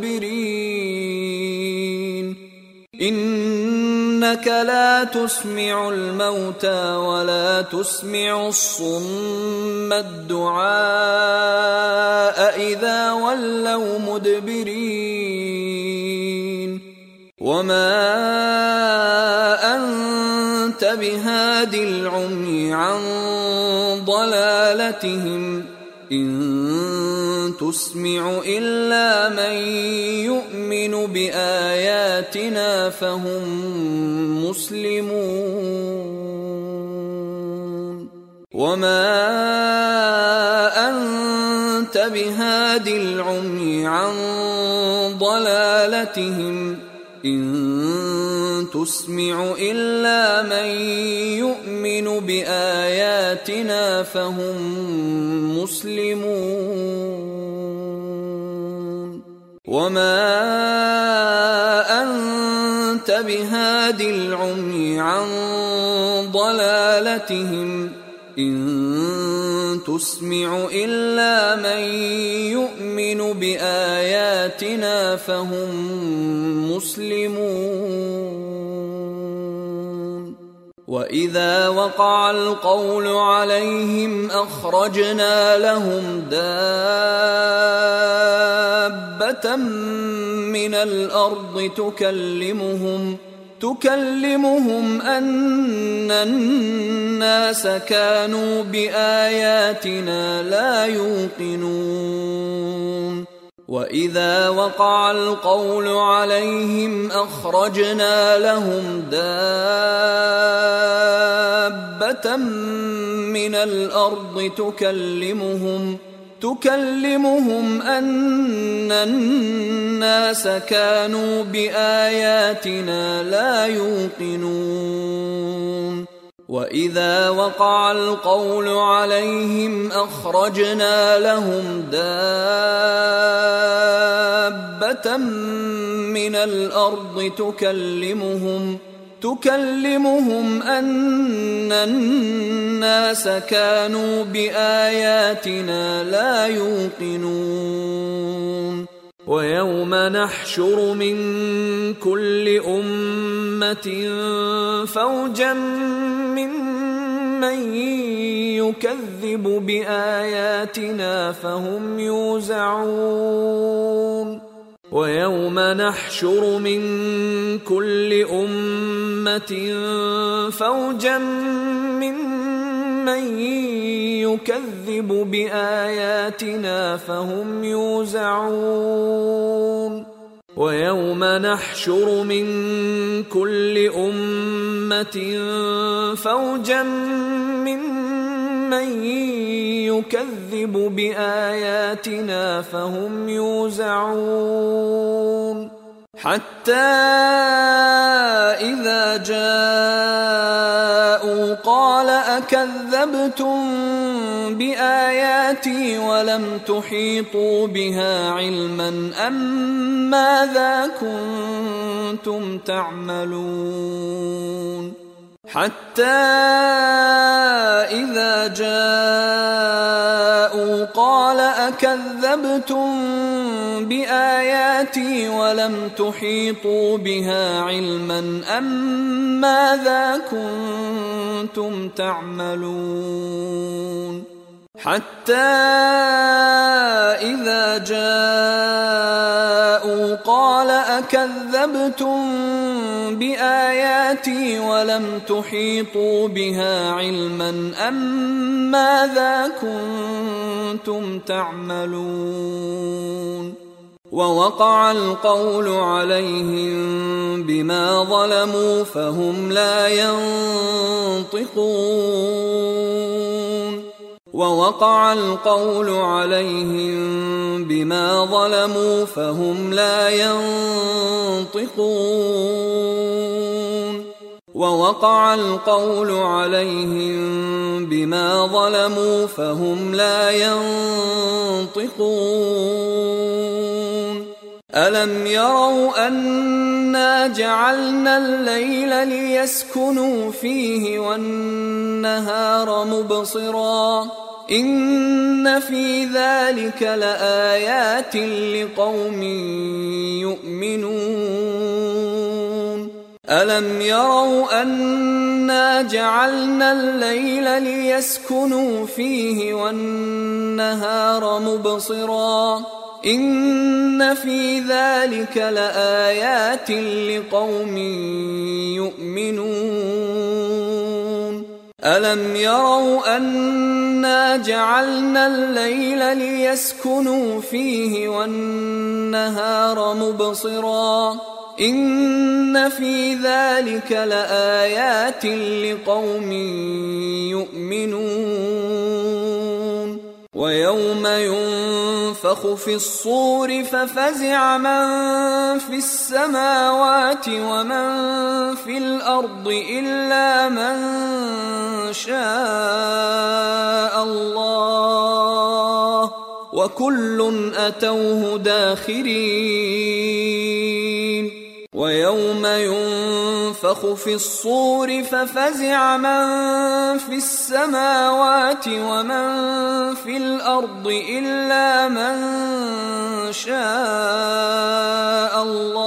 مدبرين إنك لا تسمع الموتى ولا تسمع الصم الدعاء إذا ولوا مدبرين وما أنت بهاد العمي عن ضلالتهم إن تسمع إلا من يؤمن بآياتنا فهم مسلمون وما أنت بهاد العمي عن ضلالتهم إن تسمع إلا من يؤمن بآياتنا فهم مسلمون وما أنت بهاد العمي عن ضلالتهم إن تسمع إلا من يؤمن بآياتنا فهم مسلمون وإذا وقع القول عليهم أخرجنا لهم دابة من الأرض تكلمهم تكلمهم أن الناس كانوا بآياتنا لا يوقنون وإذا وقع القول عليهم أخرجنا لهم دابة من الأرض تكلمهم تكلمهم أن الناس كانوا بآياتنا لا يوقنون وإذا وقع القول عليهم أخرجنا لهم دابة من الأرض تكلمهم تكلمهم أن الناس كانوا بآياتنا لا يوقنون ويوم نحشر من كل أمة فوجا ممن يكذب بآياتنا فهم يوزعون ويوم نحشر من كل أمة فوجا ممن يكذب بآياتنا فهم يوزعون ويوم نحشر من كل أمة فوجا ممن يكذب بآياتنا فهم يوزعون حتى إذا جاءوا قال أكذبتم بآياتي ولم تحيطوا بها علما أم ماذا كنتم تعملون حتى إذا جاءوا قال أكذبتم بآياتي ولم تحيطوا بها علما أم ماذا كنتم تعملون حتى إذا جاءوا قال أكذبتم بآياتي ولم تحيطوا بها علما أم ماذا كنتم تعملون ووقع القول عليهم بما ظلموا فهم لا ينطقون ووقع القول عليهم بما ظلموا فهم لا ينطقون ووقع القول عليهم بما ظلموا فهم لا ينطقون ألم يروا أنا جعلنا الليل ليسكنوا فيه والنهار مبصرا إن في ذلك لآيات لقوم يؤمنون ألم يروا أنا جعلنا الليل ليسكنوا فيه والنهار مبصرا إن في ذلك لآيات لقوم يؤمنون ألم يروا أنا جعلنا الليل ليسكنوا فيه والنهار مبصرا إن في ذلك لآيات لقوم يؤمنون ويوم ينفخ في الصور ففزع من في السماوات ومن في الأرض إلا من شاء الله وكل أتوه داخرين ويوم ينفخ في الصور ففزع من في السماوات ومن في الأرض إلا من شاء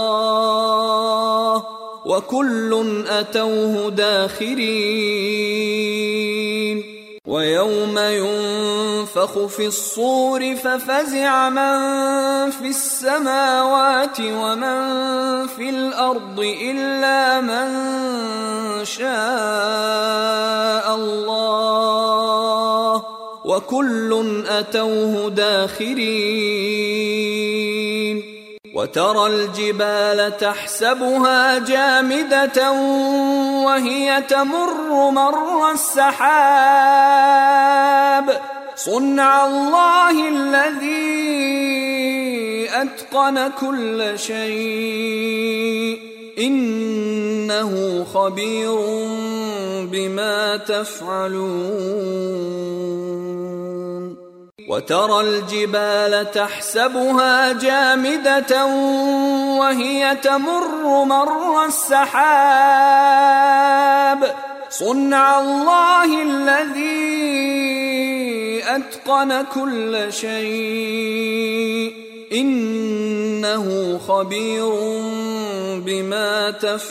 الله وكل أتوه داخرين ويوم ينفخ في الصور ففزع من في السماوات ومن في الأرض إلا من شاء الله وكل أتوه داخرين وترى الجبال تحسبها جامدة وهي تمر مر السحاب صنع الله الذي أتقن كل شيء إنه خبير بما تفعلون وترى الجبال تحسبها جامدة وهي تمر مر السحاب صنع الله الذي أتقن كل شيء إنه خبير بما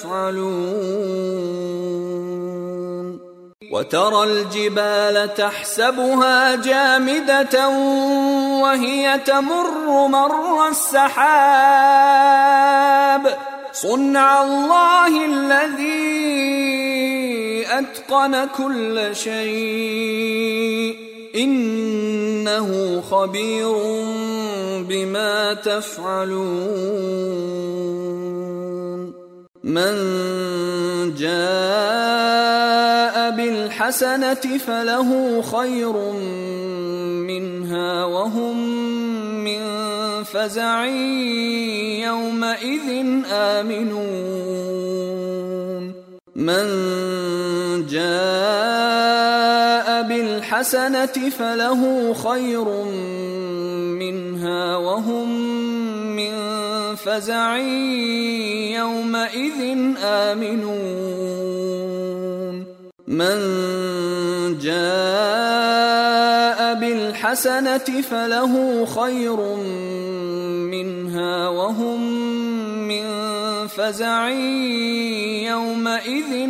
تفعلون وترى الجبال تحسبها جامدة وهي تمر مر السحاب صنع الله الذي أتقن كل شيء إنه خبير بما تفعلون من جاء بالحسنة فله خير منها وهم من فزع يومئذ آمنون من جاء بالحسنة فله خير منها وهم من فزع يومئذ آمنون من جاء بالحسنة فله خير منها وهم من فزع يومئذ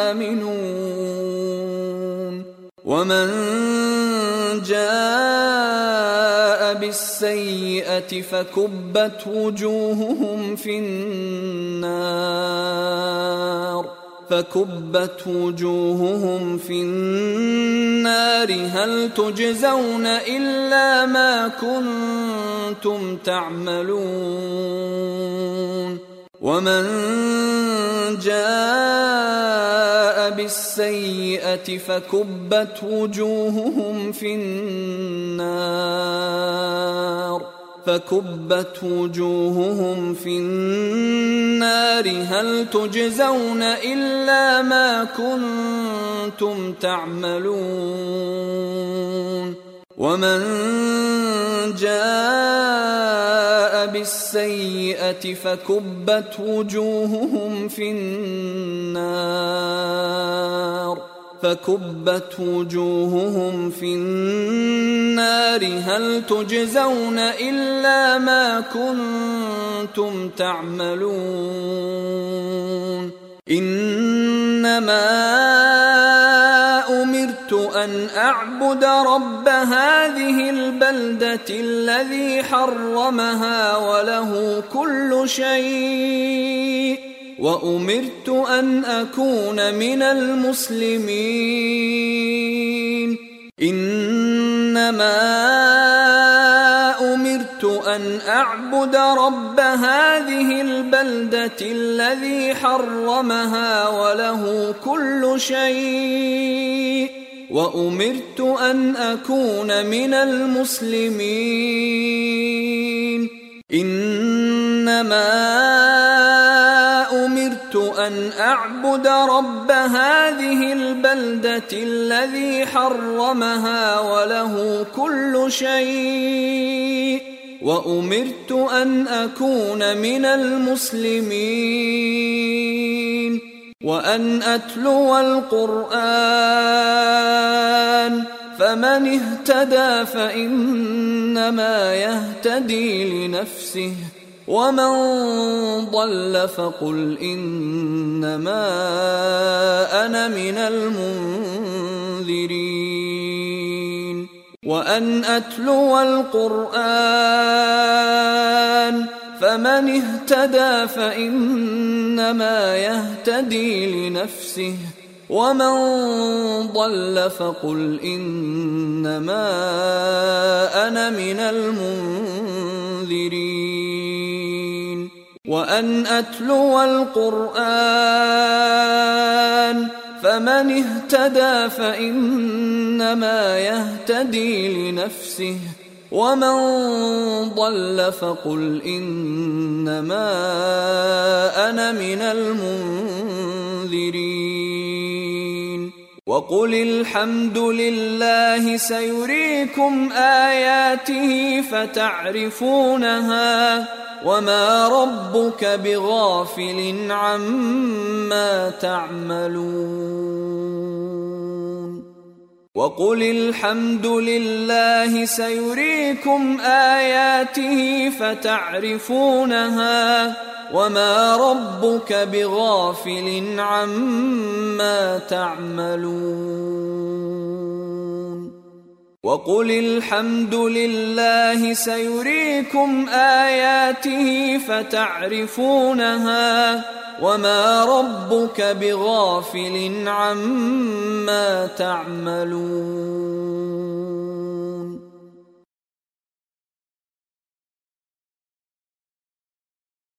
آمنون ومن جاء بالسيئة فكبت وجوههم في النار فكبت وجوههم في النار هل تجزون إلا ما كنتم تعملون ومن جاء بالسيئة فكبت وجوههم في النار فكبت وجوههم في النار هل تجزون إلا ما كنتم تعملون ومن جاء بالسيئة فكبت وجوههم في النار فكبت وجوههم في النار هل تجزون إلا ما كنتم تعملون إنما أمرت أن أعبد رب هذه البلدة الذي حرمها وله كل شيء وأمرت أن أكون من المسلمين إنما أمرت أن أعبد رب هذه البلدة الذي حرمها وله كل شيء وأمرت أن أكون من المسلمين إنما أمرت أن أعبد رب هذه البلدة الذي حرمها وله كل شيء وأمرت أن أكون من المسلمين وأن أتلو القرآن فمن اهتدى فإنما يهتدي لنفسه ومن ضل فقل إنما أنا من المنذرين وأن أتلو القرآن فمن اهتدى فإنما يهتدي لنفسه ومن ضل فقل إنما أنا من المنذرين وأن أتلو القرآن فمن اهتدى فإنما يهتدي لنفسه ومن ضل فقل إنما أنا من المنذرين وقل الحمد لله سيريكم آياته فتعرفونها وما ربك بغافل عما تعملون وقل الحمد لله سيريكم آياته فتعرفونها وما ربك بغافل عما تعملون وقل الحمد لله سيريكم آياته فتعرفونها وما ربك بغافل عما تعملون